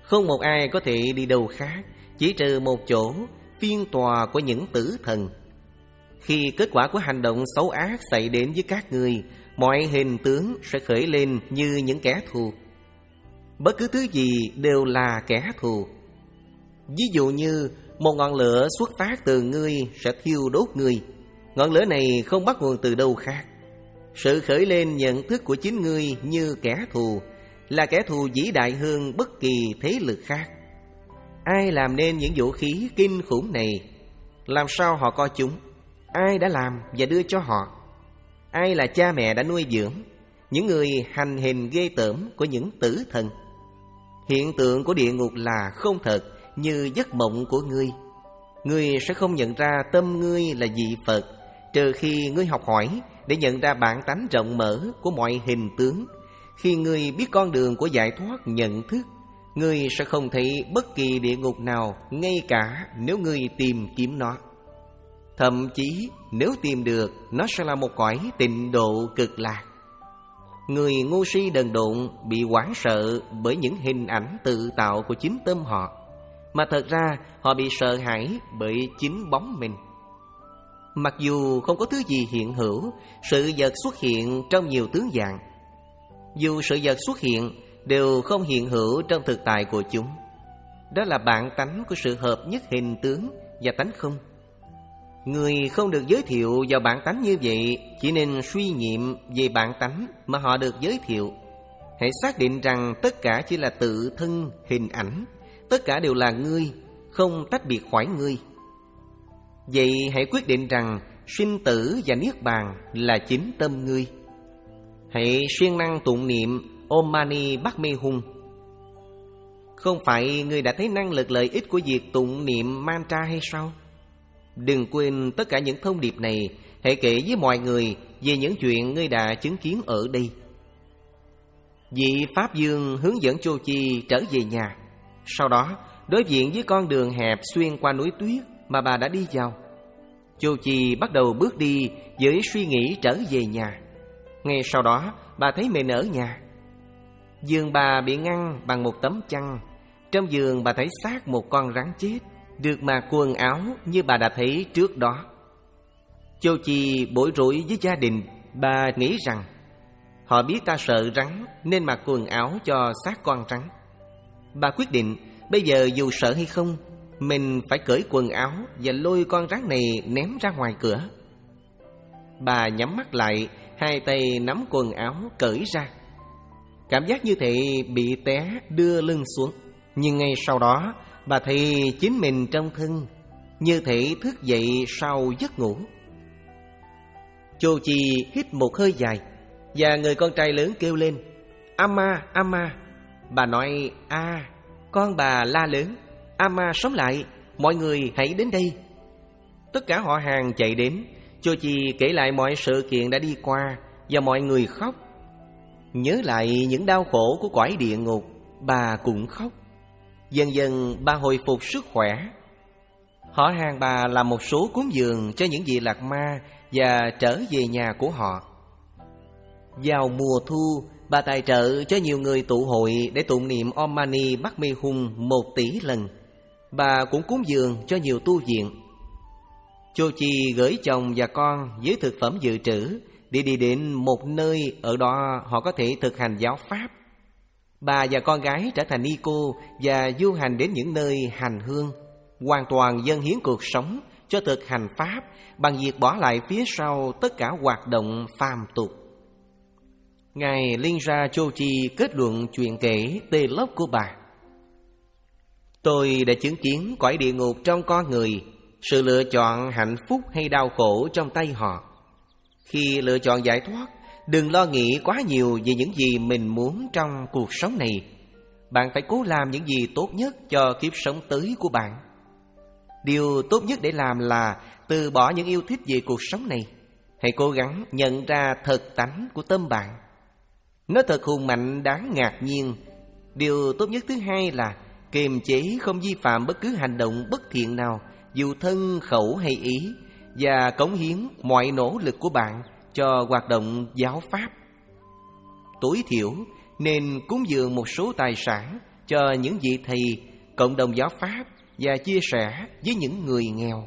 C: Không một ai có thể đi đâu khác, chỉ trừ một chỗ, phiên tòa của những tử thần. Khi kết quả của hành động xấu ác xảy đến với các người, mọi hình tướng sẽ khởi lên như những kẻ thù. Bất cứ thứ gì đều là kẻ thù. Ví dụ như một ngọn lửa xuất phát từ ngươi sẽ thiêu đốt ngươi. Ngọn lửa này không bắt nguồn từ đâu khác. Sự khởi lên nhận thức của chính ngươi như kẻ thù là kẻ thù vĩ đại hơn bất kỳ thế lực khác. Ai làm nên những vũ khí kinh khủng này? Làm sao họ có chúng? Ai đã làm và đưa cho họ? Ai là cha mẹ đã nuôi dưỡng? Những người hành hình ghê tởm của những tử thần. Hiện tượng của địa ngục là không thật, như giấc mộng của ngươi. Ngươi sẽ không nhận ra tâm ngươi là vị Phật, trừ khi ngươi học hỏi để nhận ra bản tánh rộng mở của mọi hình tướng. Khi ngươi biết con đường của giải thoát nhận thức, ngươi sẽ không thấy bất kỳ địa ngục nào, ngay cả nếu ngươi tìm kiếm nó. Thậm chí nếu tìm được, nó sẽ là một cõi tịnh độ cực lạc. Người ngu si đần độn bị hoảng sợ bởi những hình ảnh tự tạo của chính tâm họ, mà thật ra họ bị sợ hãi bởi chính bóng mình. Mặc dù không có thứ gì hiện hữu, sự vật xuất hiện trong nhiều tướng dạng. Dù sự vật xuất hiện đều không hiện hữu trong thực tại của chúng. Đó là bản tánh của sự hợp nhất hình tướng và tánh không. Người không được giới thiệu vào bản tánh như vậy, chỉ nên suy nghiệm về bản tánh mà họ được giới thiệu. Hãy xác định rằng tất cả chỉ là tự thân hình ảnh, tất cả đều là ngươi, không tách biệt khỏi ngươi. Vậy hãy quyết định rằng sinh tử và niết bàn là chính tâm ngươi. Hãy siêng năng tụng niệm Om Mani Padme Hum. Không phải ngươi đã thấy năng lực lợi ích của việc tụng niệm mantra hay sao? Đừng quên tất cả những thông điệp này. Hãy kể với mọi người về những chuyện ngươi đã chứng kiến ở đây. Vị Pháp Dương hướng dẫn Chô Chi trở về nhà. Sau đó đối diện với con đường hẹp xuyên qua núi tuyết mà bà đã đi vào. Chô Chi bắt đầu bước đi với suy nghĩ trở về nhà. Ngay sau đó bà thấy mình ở nhà. Giường bà bị ngăn bằng một tấm chăn. Trong giường bà thấy xác một con rắn chết, được mặc quần áo như bà đã thấy trước đó. Chô Chi bối rối với gia đình. Bà nghĩ rằng họ biết ta sợ rắn nên mặc quần áo cho xác con rắn. Bà quyết định bây giờ dù sợ hay không, mình phải cởi quần áo và lôi con rắn này ném ra ngoài cửa. Bà nhắm mắt lại, hai tay nắm quần áo cởi ra. Cảm giác như thể bị té đưa lưng xuống. Nhưng ngay sau đó bà thấy chính mình trong thân, như thể thức dậy sau giấc ngủ. Chô Chi hít một hơi dài, và người con trai lớn kêu lên Amma, Amma. Bà nói a, con bà la lớn Amma sống lại, mọi người hãy đến đây. Tất cả họ hàng chạy đến. Chô Chi kể lại mọi sự kiện đã đi qua, và mọi người khóc. Nhớ lại những đau khổ của cõi địa ngục, bà cũng khóc. Dần dần bà hồi phục sức khỏe. Họ hàng bà làm một số cúng dường cho những vị lạc ma và trở về nhà của họ. Vào mùa thu, bà tài trợ cho nhiều người tụ hội để tụng niệm Om Mani Padme Hum một tỷ lần. Bà cũng cúng dường cho nhiều tu viện. Chô Chi gửi chồng và con với thực phẩm dự trữ để đi đến một nơi ở đó họ có thể thực hành giáo pháp. Bà và con gái trở thành ni cô và du hành đến những nơi hành hương, hoàn toàn dâng hiến cuộc sống cho thực hành pháp bằng việc bỏ lại phía sau tất cả hoạt động phàm tục. Ngài Liên Ra Chô Chi kết luận chuyện kể tê lốc của bà. Tôi đã chứng kiến cõi địa ngục trong con người, sự lựa chọn hạnh phúc hay đau khổ trong tay họ. Khi lựa chọn giải thoát, đừng lo nghĩ quá nhiều về những gì mình muốn trong cuộc sống này. Bạn phải cố làm những gì tốt nhất cho kiếp sống tới của bạn. Điều tốt nhất để làm là từ bỏ những yêu thích về cuộc sống này. Hãy cố gắng nhận ra thật tánh của tâm bạn. Nó thật hùng mạnh đáng ngạc nhiên. Điều tốt nhất thứ hai là kiềm chế không vi phạm bất cứ hành động bất thiện nào, dù thân, khẩu hay ý, và cống hiến mọi nỗ lực của bạn cho hoạt động giáo pháp. Tối thiểu nên cúng dường một số tài sản cho những vị thầy, cộng đồng giáo pháp và chia sẻ với những người nghèo.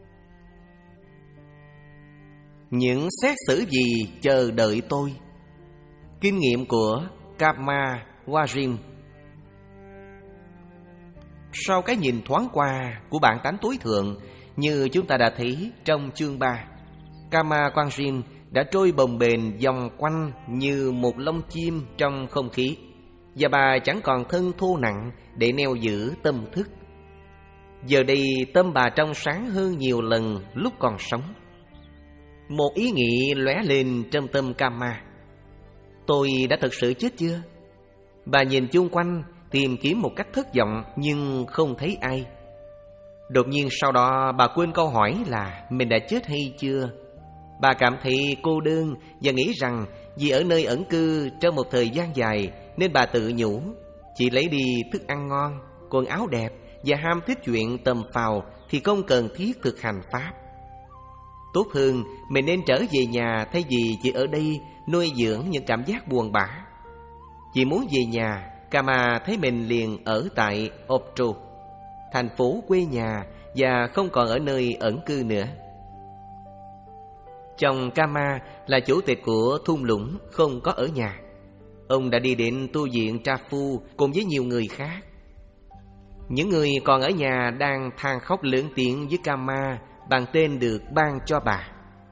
C: Những xét xử gì chờ đợi tôi? Kinh nghiệm của Karma Wajin. Sau cái nhìn thoáng qua của bản tánh tối thượng, như chúng ta đã thấy trong chương ba, Karma Wajin đã trôi bồng bềnh vòng quanh như một lông chim trong không khí, và bà chẳng còn thân thô nặng để neo giữ tâm thức. Giờ đây tâm bà trong sáng hơn nhiều lần lúc còn sống. Một ý nghĩ lóe lên trong tâm Karma: tôi đã thật sự chết chưa? Bà nhìn chung quanh, tìm kiếm một cách thất vọng nhưng không thấy ai. Đột nhiên sau đó bà quên câu hỏi là mình đã chết hay chưa. Bà cảm thấy cô đơn và nghĩ rằng vì ở nơi ẩn cư trong một thời gian dài nên bà tự nhủ chỉ lấy đi thức ăn ngon, quần áo đẹp và ham thích chuyện tầm phào thì không cần thiết thực hành pháp. Tốt hơn mình nên trở về nhà thay vì chỉ ở đây nuôi dưỡng những cảm giác buồn bã. Chỉ muốn về nhà, Karma thấy mình liền ở tại Optro, thành phố quê nhà, và không còn ở nơi ẩn cư nữa. Chồng Karma là chủ tịch của thung lũng không có ở nhà. Ông đã đi đến tu viện Trafu cùng với nhiều người khác. Những người còn ở nhà đang than khóc lớn tiếng với Karma bằng tên được ban cho bà.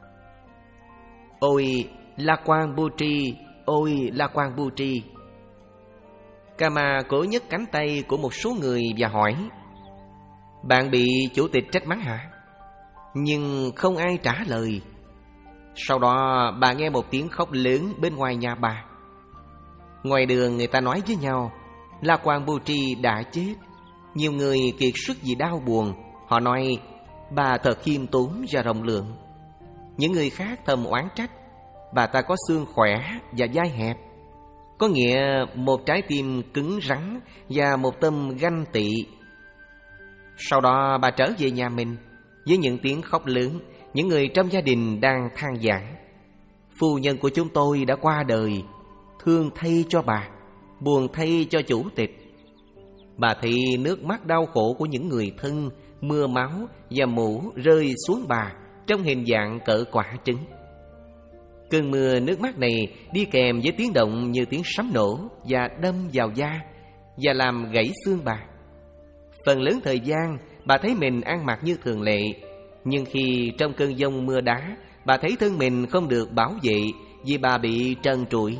C: Ôi La Quan Butri, ôi La Quan Butri. Karma cố nhấc cánh tay của một số người và hỏi: bạn bị chủ tịch trách mắng hả? Nhưng không ai trả lời. Sau đó bà nghe một tiếng khóc lớn bên ngoài nhà bà. Ngoài đường người ta nói với nhau La Quan Butri đã chết. Nhiều người kiệt sức vì đau buồn. Họ nói bà thật khiêm tốn và rộng lượng. Những người khác thầm oán trách bà ta có xương khỏe và vai hẹp, có nghĩa một trái tim cứng rắn và một tâm ganh tị. Sau đó bà trở về nhà mình với những tiếng khóc lớn. Những người trong gia đình đang than vãn: phu nhân của chúng tôi đã qua đời. Thương thay cho bà, buồn thay cho chủ tịch. Bà thấy nước mắt đau khổ của những người thân, mưa máu và mũ rơi xuống bà trong hình dạng cỡ quả trứng. Cơn mưa nước mắt này đi kèm với tiếng động như tiếng sấm nổ và đâm vào da và làm gãy xương bà. Phần lớn thời gian bà thấy mình ăn mặc như thường lệ, nhưng khi trong cơn giông mưa đá, bà thấy thân mình không được bảo vệ vì bà bị trần trụi.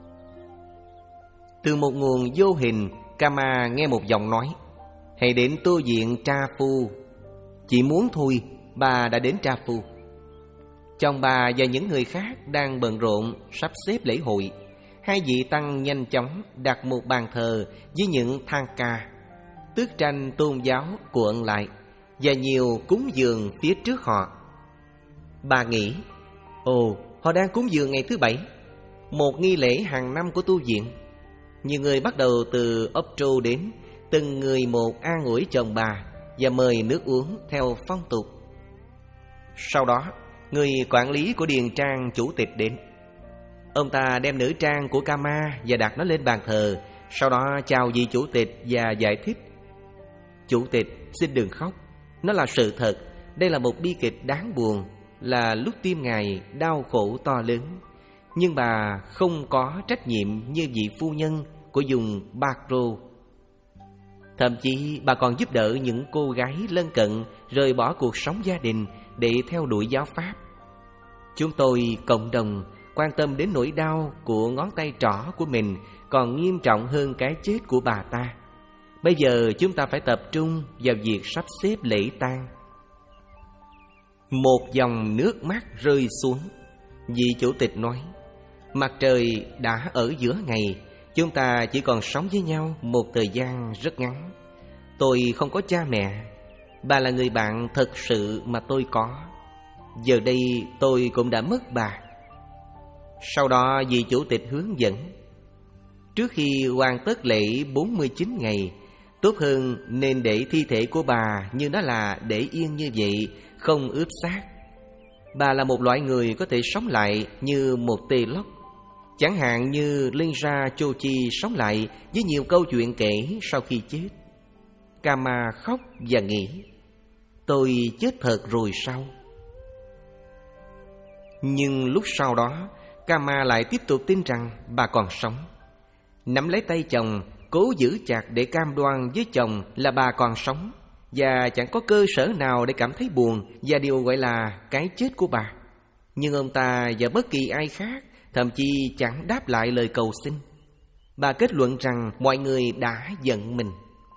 C: Từ một nguồn vô hình, Karma nghe một giọng nói: hãy đến tu viện Trafu. Chỉ muốn thôi, bà đã đến Trafu. Chồng bà và những người khác đang bận rộn sắp xếp lễ hội. Hai vị tăng nhanh chóng đặt một bàn thờ với những thang ca, tước tranh tôn giáo cuộn lại, và nhiều cúng dường phía trước họ. Bà nghĩ: ồ, họ đang cúng dường ngày thứ bảy, một nghi lễ hàng năm của tu viện. Nhiều người bắt đầu từ Optro đến, từng người một an ủi chồng bà và mời nước uống theo phong tục. Sau đó, người quản lý của điền trang chủ tịch đến. Ông ta đem nữ trang của Karma và đặt nó lên bàn thờ. Sau đó chào vị chủ tịch và giải thích: chủ tịch, xin đừng khóc. Nó là sự thật. Đây là một bi kịch đáng buồn, là lúc tim ngài đau khổ to lớn. Nhưng bà không có trách nhiệm như vị phu nhân của vùng Bakro. Thậm chí bà còn giúp đỡ những cô gái lân cận rời bỏ cuộc sống gia đình để theo đuổi giáo pháp. Chúng tôi cộng đồng quan tâm đến nỗi đau của ngón tay trỏ của mình còn nghiêm trọng hơn cái chết của bà ta. Bây giờ chúng ta phải tập trung vào việc sắp xếp lễ tang. Một dòng nước mắt rơi xuống. Vị chủ tịch nói: mặt trời đã ở giữa ngày. Chúng ta chỉ còn sống với nhau một thời gian rất ngắn. Tôi không có cha mẹ. Bà là người bạn thật sự mà tôi có. Giờ đây tôi cũng đã mất bà. Sau đó vị chủ tịch hướng dẫn: trước khi hoàn tất lễ bốn mươi chín ngày, tốt hơn nên để thi thể của bà như nó là để yên như vậy, không ướp xác. Bà là một loại người có thể sống lại như một tê lốc. Chẳng hạn như Linja Chochi sống lại với nhiều câu chuyện kể sau khi chết. Kama khóc và nghĩ, tôi chết thật rồi sao? Nhưng lúc sau đó, Kama lại tiếp tục tin rằng bà còn sống. Nắm lấy tay chồng, cố giữ chặt để cam đoan với chồng là bà còn sống, và chẳng có cơ sở nào để cảm thấy buồn và điều gọi là cái chết của bà. Nhưng ông ta và bất kỳ ai khác thậm chí chẳng đáp lại lời cầu xin. Bà kết luận rằng mọi người đã giận mình.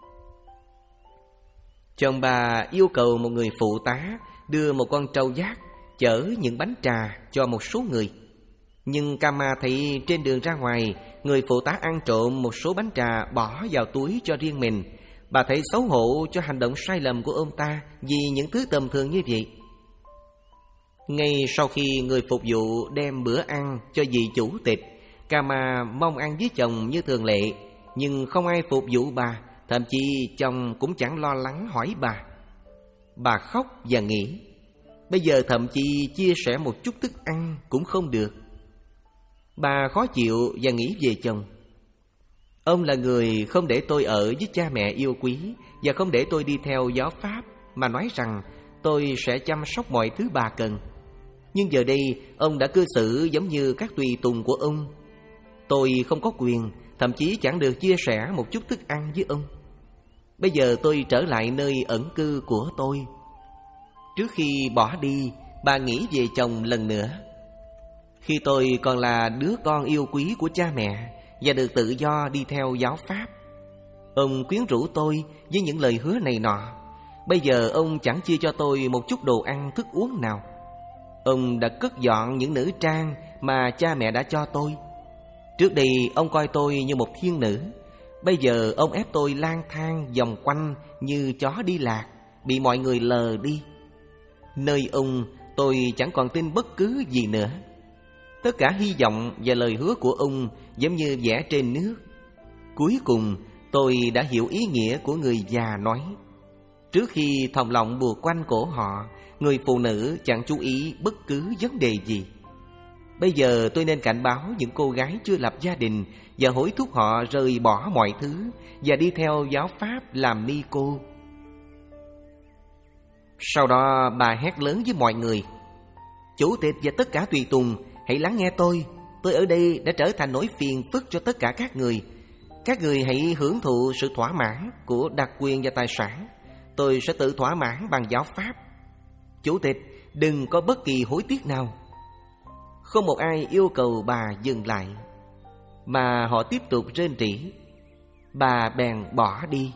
C: Chồng bà yêu cầu một người phụ tá đưa một con trâu giác chở những bánh trà cho một số người. Nhưng Kama thấy trên đường ra ngoài, người phụ tá ăn trộm một số bánh trà bỏ vào túi cho riêng mình. Bà thấy xấu hổ cho hành động sai lầm của ông ta vì những thứ tầm thường như vậy. Ngay sau khi người phục vụ đem bữa ăn cho vị chủ tịch, Kama mong ăn với chồng như thường lệ, nhưng không ai phục vụ bà, thậm chí chồng cũng chẳng lo lắng hỏi bà. Bà khóc và nghĩ, bây giờ thậm chí chia sẻ một chút thức ăn cũng không được. Bà khó chịu và nghĩ về chồng. Ông là người không để tôi ở với cha mẹ yêu quý, và không để tôi đi theo giáo pháp, mà nói rằng tôi sẽ chăm sóc mọi thứ bà cần. Nhưng giờ đây ông đã cư xử giống như các tùy tùng của ông. Tôi không có quyền, thậm chí chẳng được chia sẻ một chút thức ăn với ông. Bây giờ tôi trở lại nơi ẩn cư của tôi. Trước khi bỏ đi, bà nghĩ về chồng lần nữa. Khi tôi còn là đứa con yêu quý của cha mẹ và được tự do đi theo giáo pháp, ông quyến rũ tôi với những lời hứa này nọ. Bây giờ ông chẳng chia cho tôi một chút đồ ăn thức uống nào. Ông đã cất dọn những nữ trang mà cha mẹ đã cho tôi. Trước đây ông coi tôi như một thiên nữ. Bây giờ ông ép tôi lang thang vòng quanh như chó đi lạc, bị mọi người lờ đi. Nơi ông tôi chẳng còn tin bất cứ gì nữa. Tất cả hy vọng và lời hứa của ông giống như vẽ trên nước. Cuối cùng tôi đã hiểu ý nghĩa của người già nói, trước khi thòng lọng buộc quanh cổ họ, người phụ nữ chẳng chú ý bất cứ vấn đề gì. Bây giờ tôi nên cảnh báo những cô gái chưa lập gia đình và hối thúc họ rời bỏ mọi thứ và đi theo giáo pháp làm ni cô. Sau đó bà hét lớn với mọi người, chủ tịch và tất cả tùy tùng, hãy lắng nghe tôi. Tôi ở đây đã trở thành nỗi phiền phức cho tất cả các người. Các người hãy hưởng thụ sự thỏa mãn của đặc quyền và tài sản. Tôi sẽ tự thỏa mãn bằng giáo pháp. Chủ tịch, đừng có bất kỳ hối tiếc nào. Không một ai yêu cầu bà dừng lại, mà họ tiếp tục rên rỉ. Bà bèn bỏ đi.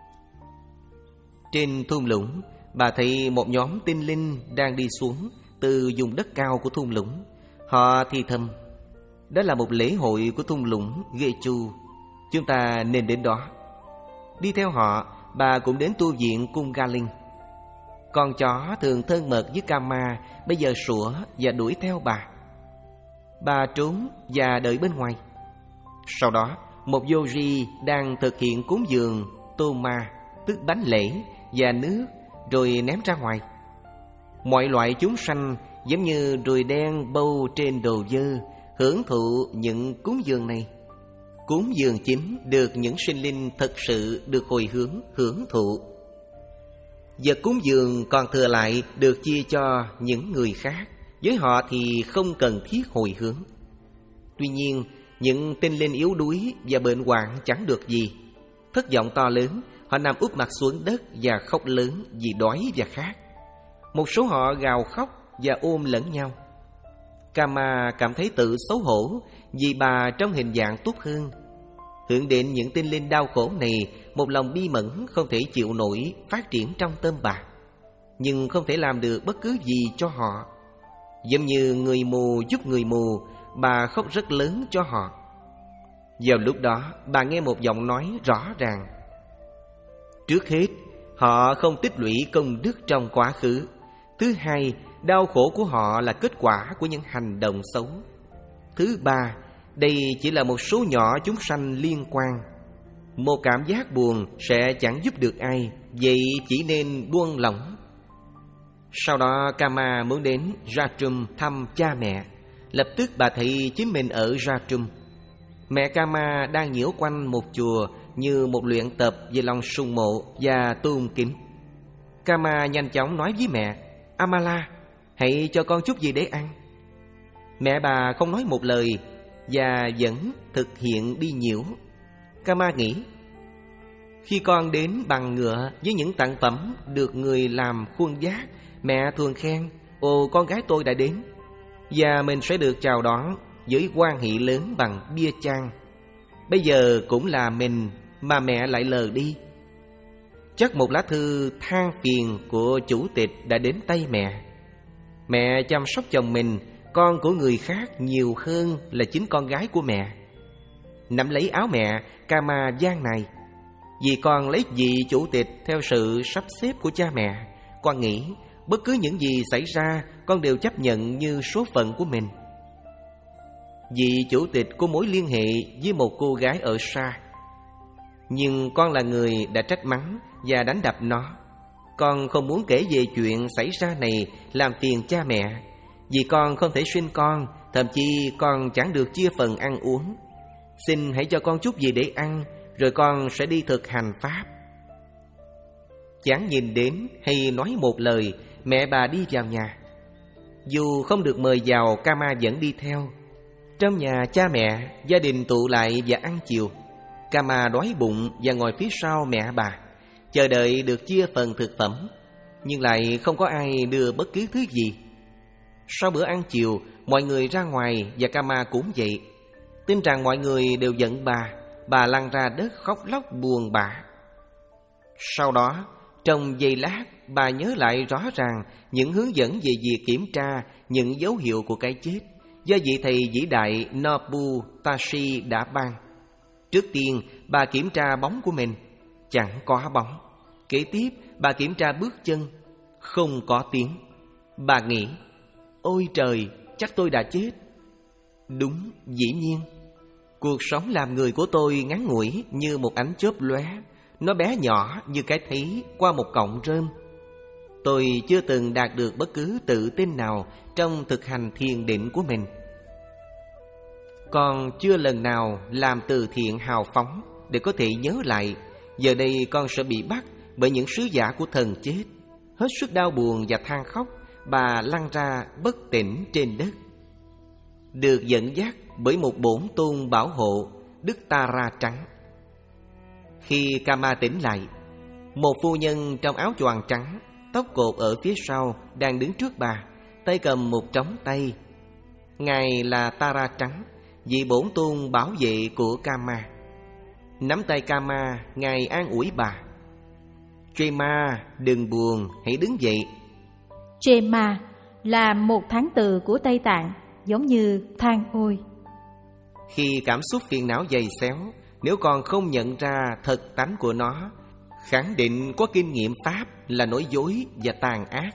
C: Trên thung lũng, bà thấy một nhóm tinh linh đang đi xuống từ vùng đất cao của thung lũng. Họ thì thầm, đó là một lễ hội của thung lũng Gechu, chúng ta nên đến đó. Đi theo họ, bà cũng đến tu viện cung Galing. Con chó thường thân mật với Kama bây giờ sủa và đuổi theo bà. Bà trốn và đợi bên ngoài. Sau đó, một yogi đang thực hiện cúng dường Toma, tức bánh lễ và nước, rồi ném ra ngoài. Mọi loại chúng sanh giống như ruồi đen bâu trên đồ dơ hưởng thụ những cúng dường này. Cúng dường chính được những sinh linh thật sự được hồi hướng hưởng thụ. Vật cúng dường còn thừa lại được chia cho những người khác. Với họ thì không cần thiết hồi hướng. Tuy nhiên, những tinh linh yếu đuối và bệnh hoạn chẳng được gì. Thất vọng to lớn, họ nằm úp mặt xuống đất và khóc lớn vì đói và khát. Một số họ gào khóc và ôm lẫn nhau. Kama cảm thấy tự xấu hổ vì bà trong hình dạng tốt hơn. Hưởng đến những tinh linh đau khổ này, một lòng bi mẫn không thể chịu nổi phát triển trong tâm bà, nhưng không thể làm được bất cứ gì cho họ. Giống như người mù giúp người mù, bà khóc rất lớn cho họ. Vào lúc đó, bà nghe một giọng nói rõ ràng. Trước hết, họ không tích lũy công đức trong quá khứ. Thứ hai, đau khổ của họ là kết quả của những hành động xấu. Thứ ba, đây chỉ là một số nhỏ chúng sanh liên quan. Một cảm giác buồn sẽ chẳng giúp được ai, vậy chỉ nên buông lỏng. Sau đó Kama muốn đến Ratrum thăm cha mẹ. Lập tức bà thấy chính mình ở Ratrum. Mẹ Kama đang nhiễu quanh một chùa như một luyện tập về lòng sùng mộ và tôn kính. Kama nhanh chóng nói với mẹ: Amala, hãy cho con chút gì để ăn. Mẹ bà không nói một lời và vẫn thực hiện đi nhiễu. Kama nghĩ, khi con đến bằng ngựa với những tặng phẩm được người làm khuôn vác, mẹ thường khen: ồ, con gái tôi đã đến. Và mình sẽ được chào đón với hoan hỷ lớn bằng bia chan. Bây giờ cũng là mình mà mẹ lại lờ đi. Chắc một lá thư than phiền của chủ tịch đã đến tay mẹ. Mẹ chăm sóc chồng mình, con của người khác nhiều hơn là chính con gái của mẹ. Nắm lấy áo mẹ, Kama gian này: vì con lấy vị chủ tịch theo sự sắp xếp của cha mẹ. Con nghĩ bất cứ những gì xảy ra, con đều chấp nhận như số phận của mình. Vị chủ tịch có mối liên hệ với một cô gái ở xa, nhưng con là người đã trách mắng và đánh đập nó. Con không muốn kể về chuyện xảy ra này làm phiền cha mẹ, vì con không thể sinh con, thậm chí con chẳng được chia phần ăn uống. Xin hãy cho con chút gì để ăn, rồi con sẽ đi thực hành pháp. Chẳng nhìn đến hay nói một lời, mẹ bà đi vào nhà. Dù không được mời vào, Kama vẫn đi theo. Trong nhà cha mẹ, gia đình tụ lại và ăn chiều. Kama đói bụng và ngồi phía sau mẹ bà, chờ đợi được chia phần thực phẩm, nhưng lại không có ai đưa bất cứ thứ gì. Sau bữa ăn chiều, mọi người ra ngoài và Kama cũng vậy. Tin rằng mọi người đều giận bà. Bà lăn ra đất khóc lóc buồn bã. Sau đó, trong giây lát, bà nhớ lại rõ ràng những hướng dẫn về việc kiểm tra những dấu hiệu của cái chết do vị thầy vĩ đại Nobu Tashi đã ban. Trước tiên, bà kiểm tra bóng của mình. Chẳng có bóng. Kế tiếp, bà kiểm tra bước chân. Không có tiếng. Bà nghĩ, ôi trời, chắc tôi đã chết. Đúng, dĩ nhiên. Cuộc sống làm người của tôi ngắn ngủi như một ánh chớp lóe. Nó bé nhỏ như cái thấy qua một cọng rơm. Tôi chưa từng đạt được bất cứ tự tin nào trong thực hành thiền định của mình. Con chưa lần nào làm từ thiện hào phóng để có thể nhớ lại. Giờ đây con sẽ bị bắt bởi những sứ giả của thần chết. Hết sức đau buồn và than khóc, bà lăn ra bất tỉnh trên đất. Được dẫn dắt bởi một bổn tôn bảo hộ, Đức Tara trắng. Khi Kama tỉnh lại, một phu nhân trong áo choàng trắng, tóc cột ở phía sau, đang đứng trước bà, tay cầm một trống tay. Ngài là Tara trắng, vị bổn tôn bảo vệ của Kama. Nắm tay Kama, Ngài an ủi bà: Trema, đừng buồn, hãy đứng dậy.
B: Trema là một tháng từ của Tây Tạng, giống như than ôi.
C: Khi cảm xúc phiền não dày xéo, nếu con không nhận ra thật tánh của nó, khẳng định có kinh nghiệm pháp là nói dối và tàn ác.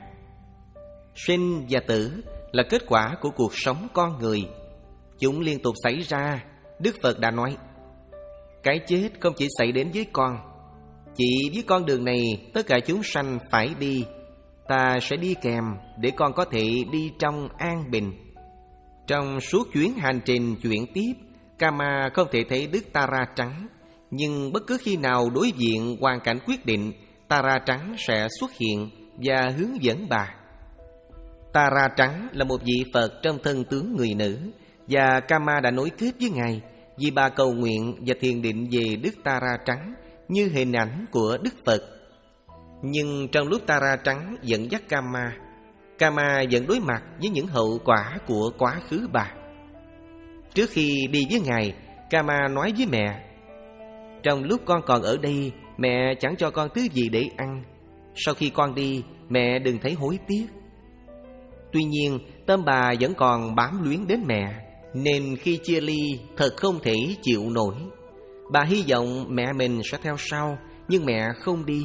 C: Sinh và tử là kết quả của cuộc sống con người. Chúng liên tục xảy ra. Đức Phật đã nói, cái chết không chỉ xảy đến với con. Chỉ với con đường này tất cả chúng sanh phải đi. Ta sẽ đi kèm để con có thể đi trong an bình. Trong suốt chuyến hành trình chuyển tiếp, Kama không thể thấy Đức Tara trắng, nhưng bất cứ khi nào đối diện hoàn cảnh quyết định, Tara trắng sẽ xuất hiện và hướng dẫn bà. Tara trắng là một vị Phật trong thân tướng người nữ, và Kama đã nối kết với Ngài vì bà cầu nguyện và thiền định về Đức Tara trắng như hình ảnh của Đức Phật. Nhưng trong lúc Tara trắng dẫn dắt Kama, Kama vẫn đối mặt với những hậu quả của quá khứ bà. Trước khi đi với Ngài, Kama nói với mẹ, trong lúc con còn ở đây, mẹ chẳng cho con thứ gì để ăn. Sau khi con đi, mẹ đừng thấy hối tiếc. Tuy nhiên, tâm bà vẫn còn bám luyến đến mẹ, nên khi chia ly thật không thể chịu nổi. Bà hy vọng mẹ mình sẽ theo sau, nhưng mẹ không đi.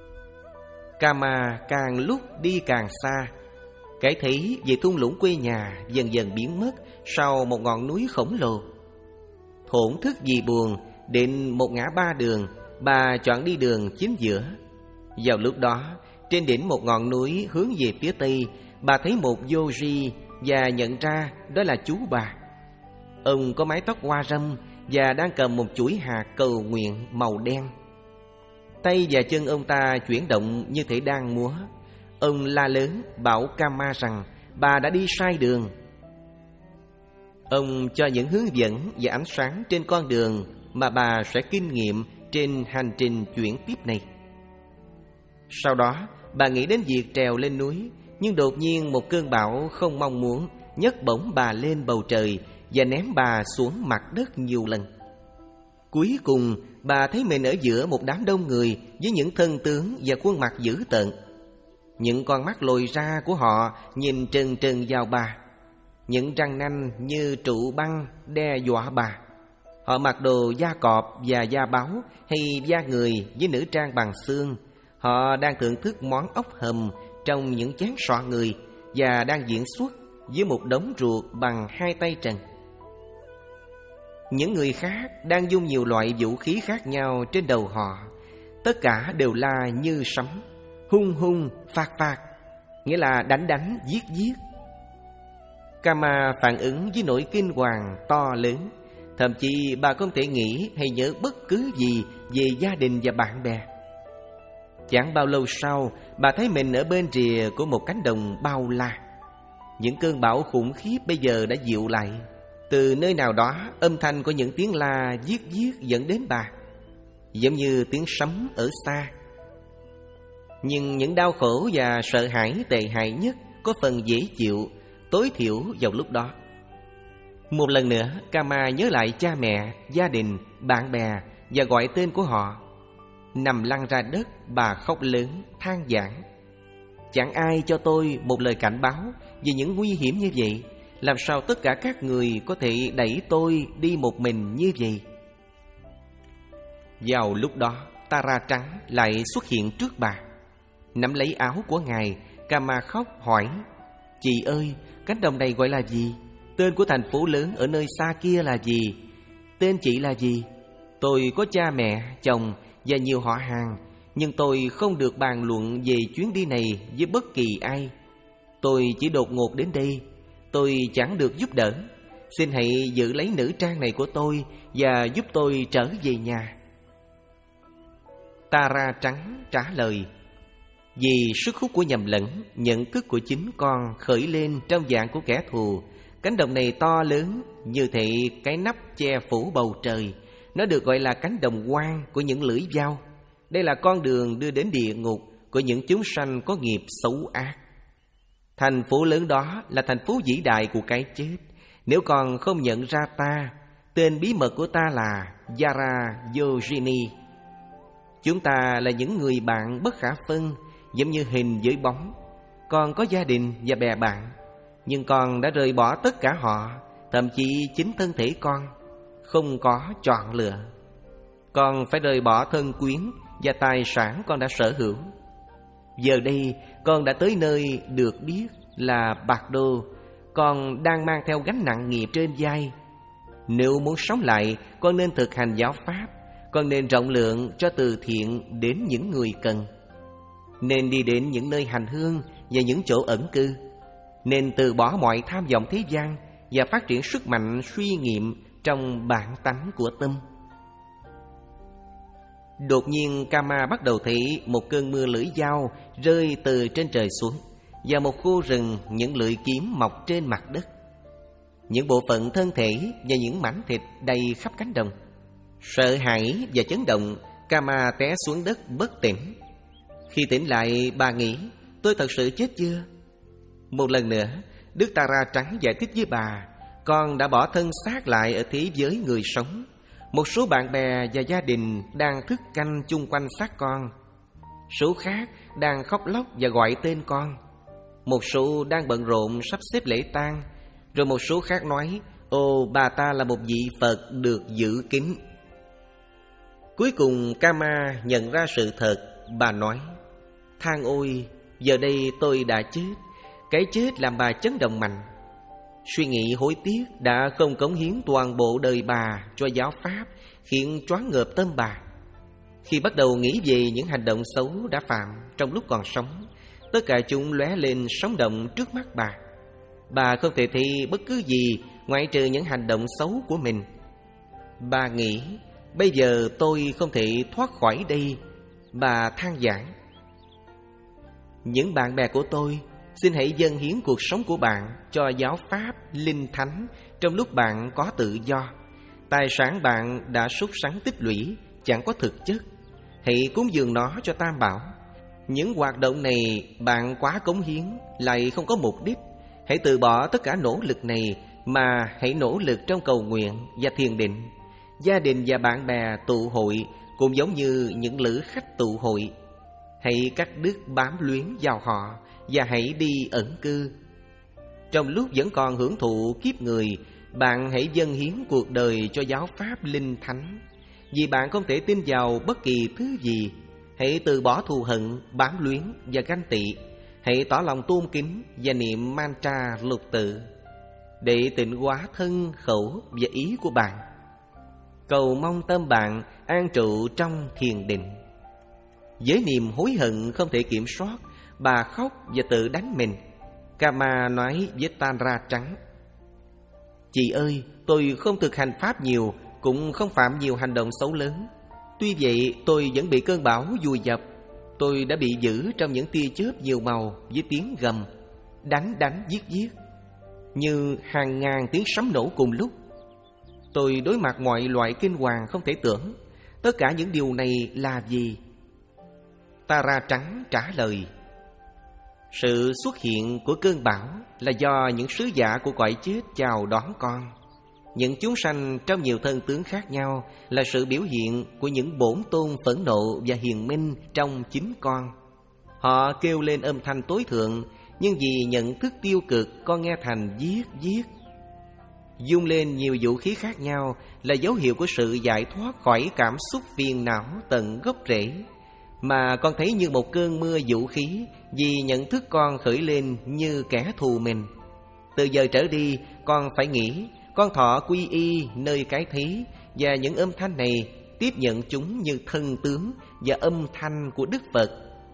C: Kama càng lúc đi càng xa. Cái thấy về thung lũng quê nhà dần dần biến mất sau một ngọn núi khổng lồ. Thổn thức vì buồn, đến một ngã ba đường, bà chọn đi đường chính giữa. Vào lúc đó, trên đỉnh một ngọn núi hướng về phía tây, bà thấy một yogi và nhận ra đó là chú bà. Ông có mái tóc hoa râm và đang cầm một chuỗi hạt cầu nguyện màu đen. Tay và chân ông ta chuyển động như thể đang múa. Ông la lớn bảo Kama rằng bà đã đi sai đường. Ông cho những hướng dẫn và ánh sáng trên con đường mà bà sẽ kinh nghiệm trên hành trình chuyển tiếp này. Sau đó, bà nghĩ đến việc trèo lên núi, nhưng đột nhiên một cơn bão không mong muốn nhấc bổng bà lên bầu trời và ném bà xuống mặt đất nhiều lần. Cuối cùng, bà thấy mình ở giữa một đám đông người với những thân tướng và khuôn mặt dữ tợn. Những con mắt lồi ra của họ nhìn trừng trừng vào bà. Những răng nanh như trụ băng đe dọa bà. Họ mặc đồ da cọp và da báo hay da người với nữ trang bằng xương. Họ đang thưởng thức món ốc hầm trong những chén sọ người và đang diễn xuất với một đống ruột bằng hai tay trần. Những người khác đang dung nhiều loại vũ khí khác nhau trên đầu họ. Tất cả đều la như sấm, hung hung, phạt phạt, nghĩa là đánh đánh, giết giết. Kama phản ứng với nỗi kinh hoàng to lớn. Thậm chí bà không thể nghĩ hay nhớ bất cứ gì về gia đình và bạn bè. Chẳng bao lâu sau, bà thấy mình ở bên rìa của một cánh đồng bao la. Những cơn bão khủng khiếp bây giờ đã dịu lại. Từ nơi nào đó, âm thanh của những tiếng la giết giết dẫn đến bà, giống như tiếng sấm ở xa. Nhưng những đau khổ và sợ hãi tệ hại nhất có phần dễ chịu, tối thiểu vào lúc đó. Một lần nữa, Kama nhớ lại cha mẹ, gia đình, bạn bè và gọi tên của họ. Nằm lăn ra đất, bà khóc lớn, than vãn. Chẳng ai cho tôi một lời cảnh báo về những nguy hiểm như vậy. Làm sao tất cả các người có thể đẩy tôi đi một mình như vậy? Vào lúc đó, Tara trắng lại xuất hiện trước bà. Nắm lấy áo của ngài, Kama khóc hỏi: Chị ơi, cánh đồng này gọi là gì? Tên của thành phố lớn ở nơi xa kia là gì? Tên chị là gì? Tôi có cha mẹ, chồng và nhiều họ hàng, nhưng tôi không được bàn luận về chuyến đi này với bất kỳ ai. Tôi chỉ đột ngột đến đây. Tôi chẳng được giúp đỡ. Xin hãy giữ lấy nữ trang này của tôi và giúp tôi trở về nhà. Tara trắng trả lời: Vì sức hút của nhầm lẫn, nhận thức của chính con khởi lên trong dạng của kẻ thù. Cánh đồng này to lớn như thể cái nắp che phủ bầu trời. Nó được gọi là cánh đồng hoang của những lưỡi dao. Đây là con đường đưa đến địa ngục của những chúng sanh có nghiệp xấu ác. Thành phố lớn đó là thành phố vĩ đại của cái chết. Nếu con không nhận ra ta, tên bí mật của ta là Yara Yojini. Chúng ta là những người bạn bất khả phân, giống như hình với bóng. Con có gia đình và bè bạn, nhưng con đã rời bỏ tất cả họ, thậm chí chính thân thể con. Không có chọn lựa. Con phải rời bỏ thân quyến và tài sản con đã sở hữu. Giờ đây con đã tới nơi được biết là Bạc Đô. Con đang mang theo gánh nặng nghiệp trên vai. Nếu muốn sống lại, con nên thực hành giáo pháp. Con nên rộng lượng cho từ thiện đến những người cần. Nên đi đến những nơi hành hương và những chỗ ẩn cư. Nên từ bỏ mọi tham vọng thế gian và phát triển sức mạnh suy nghiệm trong bản tánh của tâm. Đột nhiên Kama bắt đầu thấy một cơn mưa lưỡi dao rơi từ trên trời xuống, và một khu rừng những lưỡi kiếm mọc trên mặt đất. Những bộ phận thân thể và những mảnh thịt đầy khắp cánh đồng. Sợ hãi và chấn động, Kama té xuống đất bất tỉnh. Khi tỉnh lại, bà nghĩ: tôi thật sự chết chưa? Một lần nữa, Đức Tara trắng giải thích với bà: con đã bỏ thân xác lại ở thế giới người sống. Một số bạn bè và gia đình đang thức canh chung quanh xác con. Số khác đang khóc lóc và gọi tên con. Một số đang bận rộn sắp xếp lễ tang. Rồi một số khác nói: ồ, bà ta là một vị Phật được giữ kín. Cuối cùng Kama nhận ra sự thật. Bà nói: than ôi, giờ đây tôi đã chết. Cái chết làm bà chấn động mạnh. Suy nghĩ hối tiếc đã không cống hiến toàn bộ đời bà cho giáo pháp, khiến choáng ngợp tâm bà. Khi bắt đầu nghĩ về những hành động xấu đã phạm trong lúc còn sống, tất cả chúng lóe lên sống động trước mắt bà. Bà không thể thấy bất cứ gì ngoại trừ những hành động xấu của mình. Bà nghĩ, bây giờ tôi không thể thoát khỏi đây. Bà than vãn. Những bạn bè của tôi, xin hãy dâng hiến cuộc sống của bạn cho giáo pháp linh thánh trong lúc bạn có tự do. Tài sản bạn đã sốt sắng tích lũy, chẳng có thực chất. Hãy cúng dường nó cho Tam Bảo. Những hoạt động này bạn quá cống hiến, lại không có mục đích. Hãy từ bỏ tất cả nỗ lực này, mà hãy nỗ lực trong cầu nguyện và thiền định. Gia đình và bạn bè tụ hội cũng giống như những lữ khách tụ hội. Hãy cắt đứt bám luyến vào họ và hãy đi ẩn cư. Trong lúc vẫn còn hưởng thụ kiếp người, bạn hãy dâng hiến cuộc đời cho giáo pháp linh thánh. Vì bạn không thể tin vào bất kỳ thứ gì. Hãy từ bỏ thù hận, bám luyến và ganh tị. Hãy tỏ lòng tôn kính và niệm mantra lục tự để tịnh hóa thân, khẩu và ý của bạn. Cầu mong tâm bạn an trụ trong thiền định. Với niềm hối hận không thể kiểm soát, bà khóc và tự đánh mình. Kama nói với Tanra trắng: Chị ơi, tôi không thực hành pháp nhiều, cũng không phạm nhiều hành động xấu lớn. Tuy vậy tôi vẫn bị cơn bão vùi dập. Tôi đã bị giữ trong những tia chớp nhiều màu với tiếng gầm, đánh đánh giết giết, như hàng ngàn tiếng sấm nổ cùng lúc. Tôi đối mặt mọi loại kinh hoàng không thể tưởng. Tất cả những điều này là gì? Tara trắng trả lời: Sự xuất hiện của cơn bão là do những sứ giả của cõi chết chào đón con. Những chúng sanh trong nhiều thân tướng khác nhau là sự biểu hiện của những bổn tôn phẫn nộ và hiền minh trong chính con. Họ kêu lên âm thanh tối thượng, nhưng vì nhận thức tiêu cực, con nghe thành giết giết. Dung lên nhiều vũ khí khác nhau là dấu hiệu của sự giải thoát khỏi cảm xúc phiền não tận gốc rễ, mà con thấy như một cơn mưa vũ khí vì nhận thức con khởi lên như kẻ thù mình. Từ giờ trở đi, con phải nghĩ con thọ quy y nơi cái thế, và những âm thanh này tiếp nhận chúng như thân tướng và âm thanh của Đức Phật.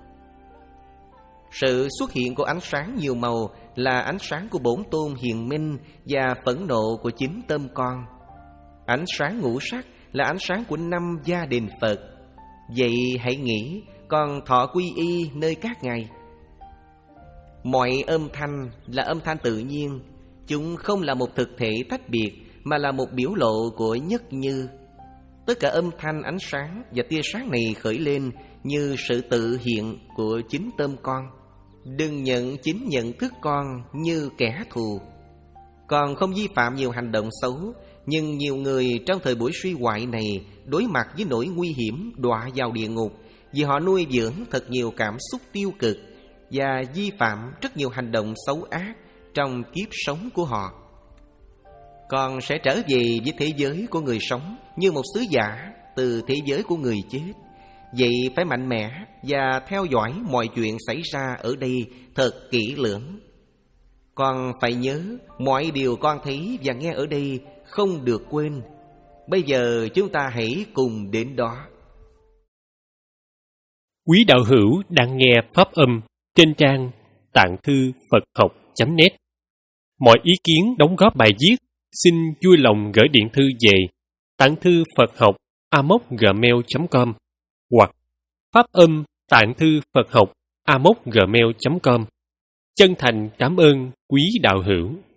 C: Sự xuất hiện của ánh sáng nhiều màu là ánh sáng của bổn tôn hiền minh và phẫn nộ của chính tâm con. Ánh sáng ngũ sắc là ánh sáng của năm gia đình Phật. Vậy hãy nghĩ con thọ quy y nơi các ngài. Mọi âm thanh là âm thanh tự nhiên. Chúng không là một thực thể tách biệt, mà là một biểu lộ của nhất như. Tất cả âm thanh, ánh sáng và tia sáng này khởi lên như sự tự hiện của chính tâm con. Đừng nhận chính nhận thức con như kẻ thù. Con không vi phạm nhiều hành động xấu, nhưng nhiều người trong thời buổi suy hoại này đối mặt với nỗi nguy hiểm đọa vào địa ngục vì họ nuôi dưỡng thật nhiều cảm xúc tiêu cực và vi phạm rất nhiều hành động xấu ác trong kiếp sống của họ. Con sẽ trở về với thế giới của người sống như một sứ giả từ thế giới của người chết. Vậy phải mạnh mẽ và theo dõi mọi chuyện xảy ra ở đây thật kỹ lưỡng. Con phải nhớ mọi điều con thấy và nghe ở đây không được quên. Bây giờ chúng ta hãy cùng đến đó.
D: Quý đạo hữu đang nghe pháp âm trên trang tạng thư Phật học chấm net. Mọi ý kiến đóng góp bài viết xin vui lòng gửi điện thư về tạng thư Phật học a m o c gmail chấm com hoặc pháp âm tạng thư Phật học a m o c gmail chấm com. Chân thành cảm ơn quý đạo hữu.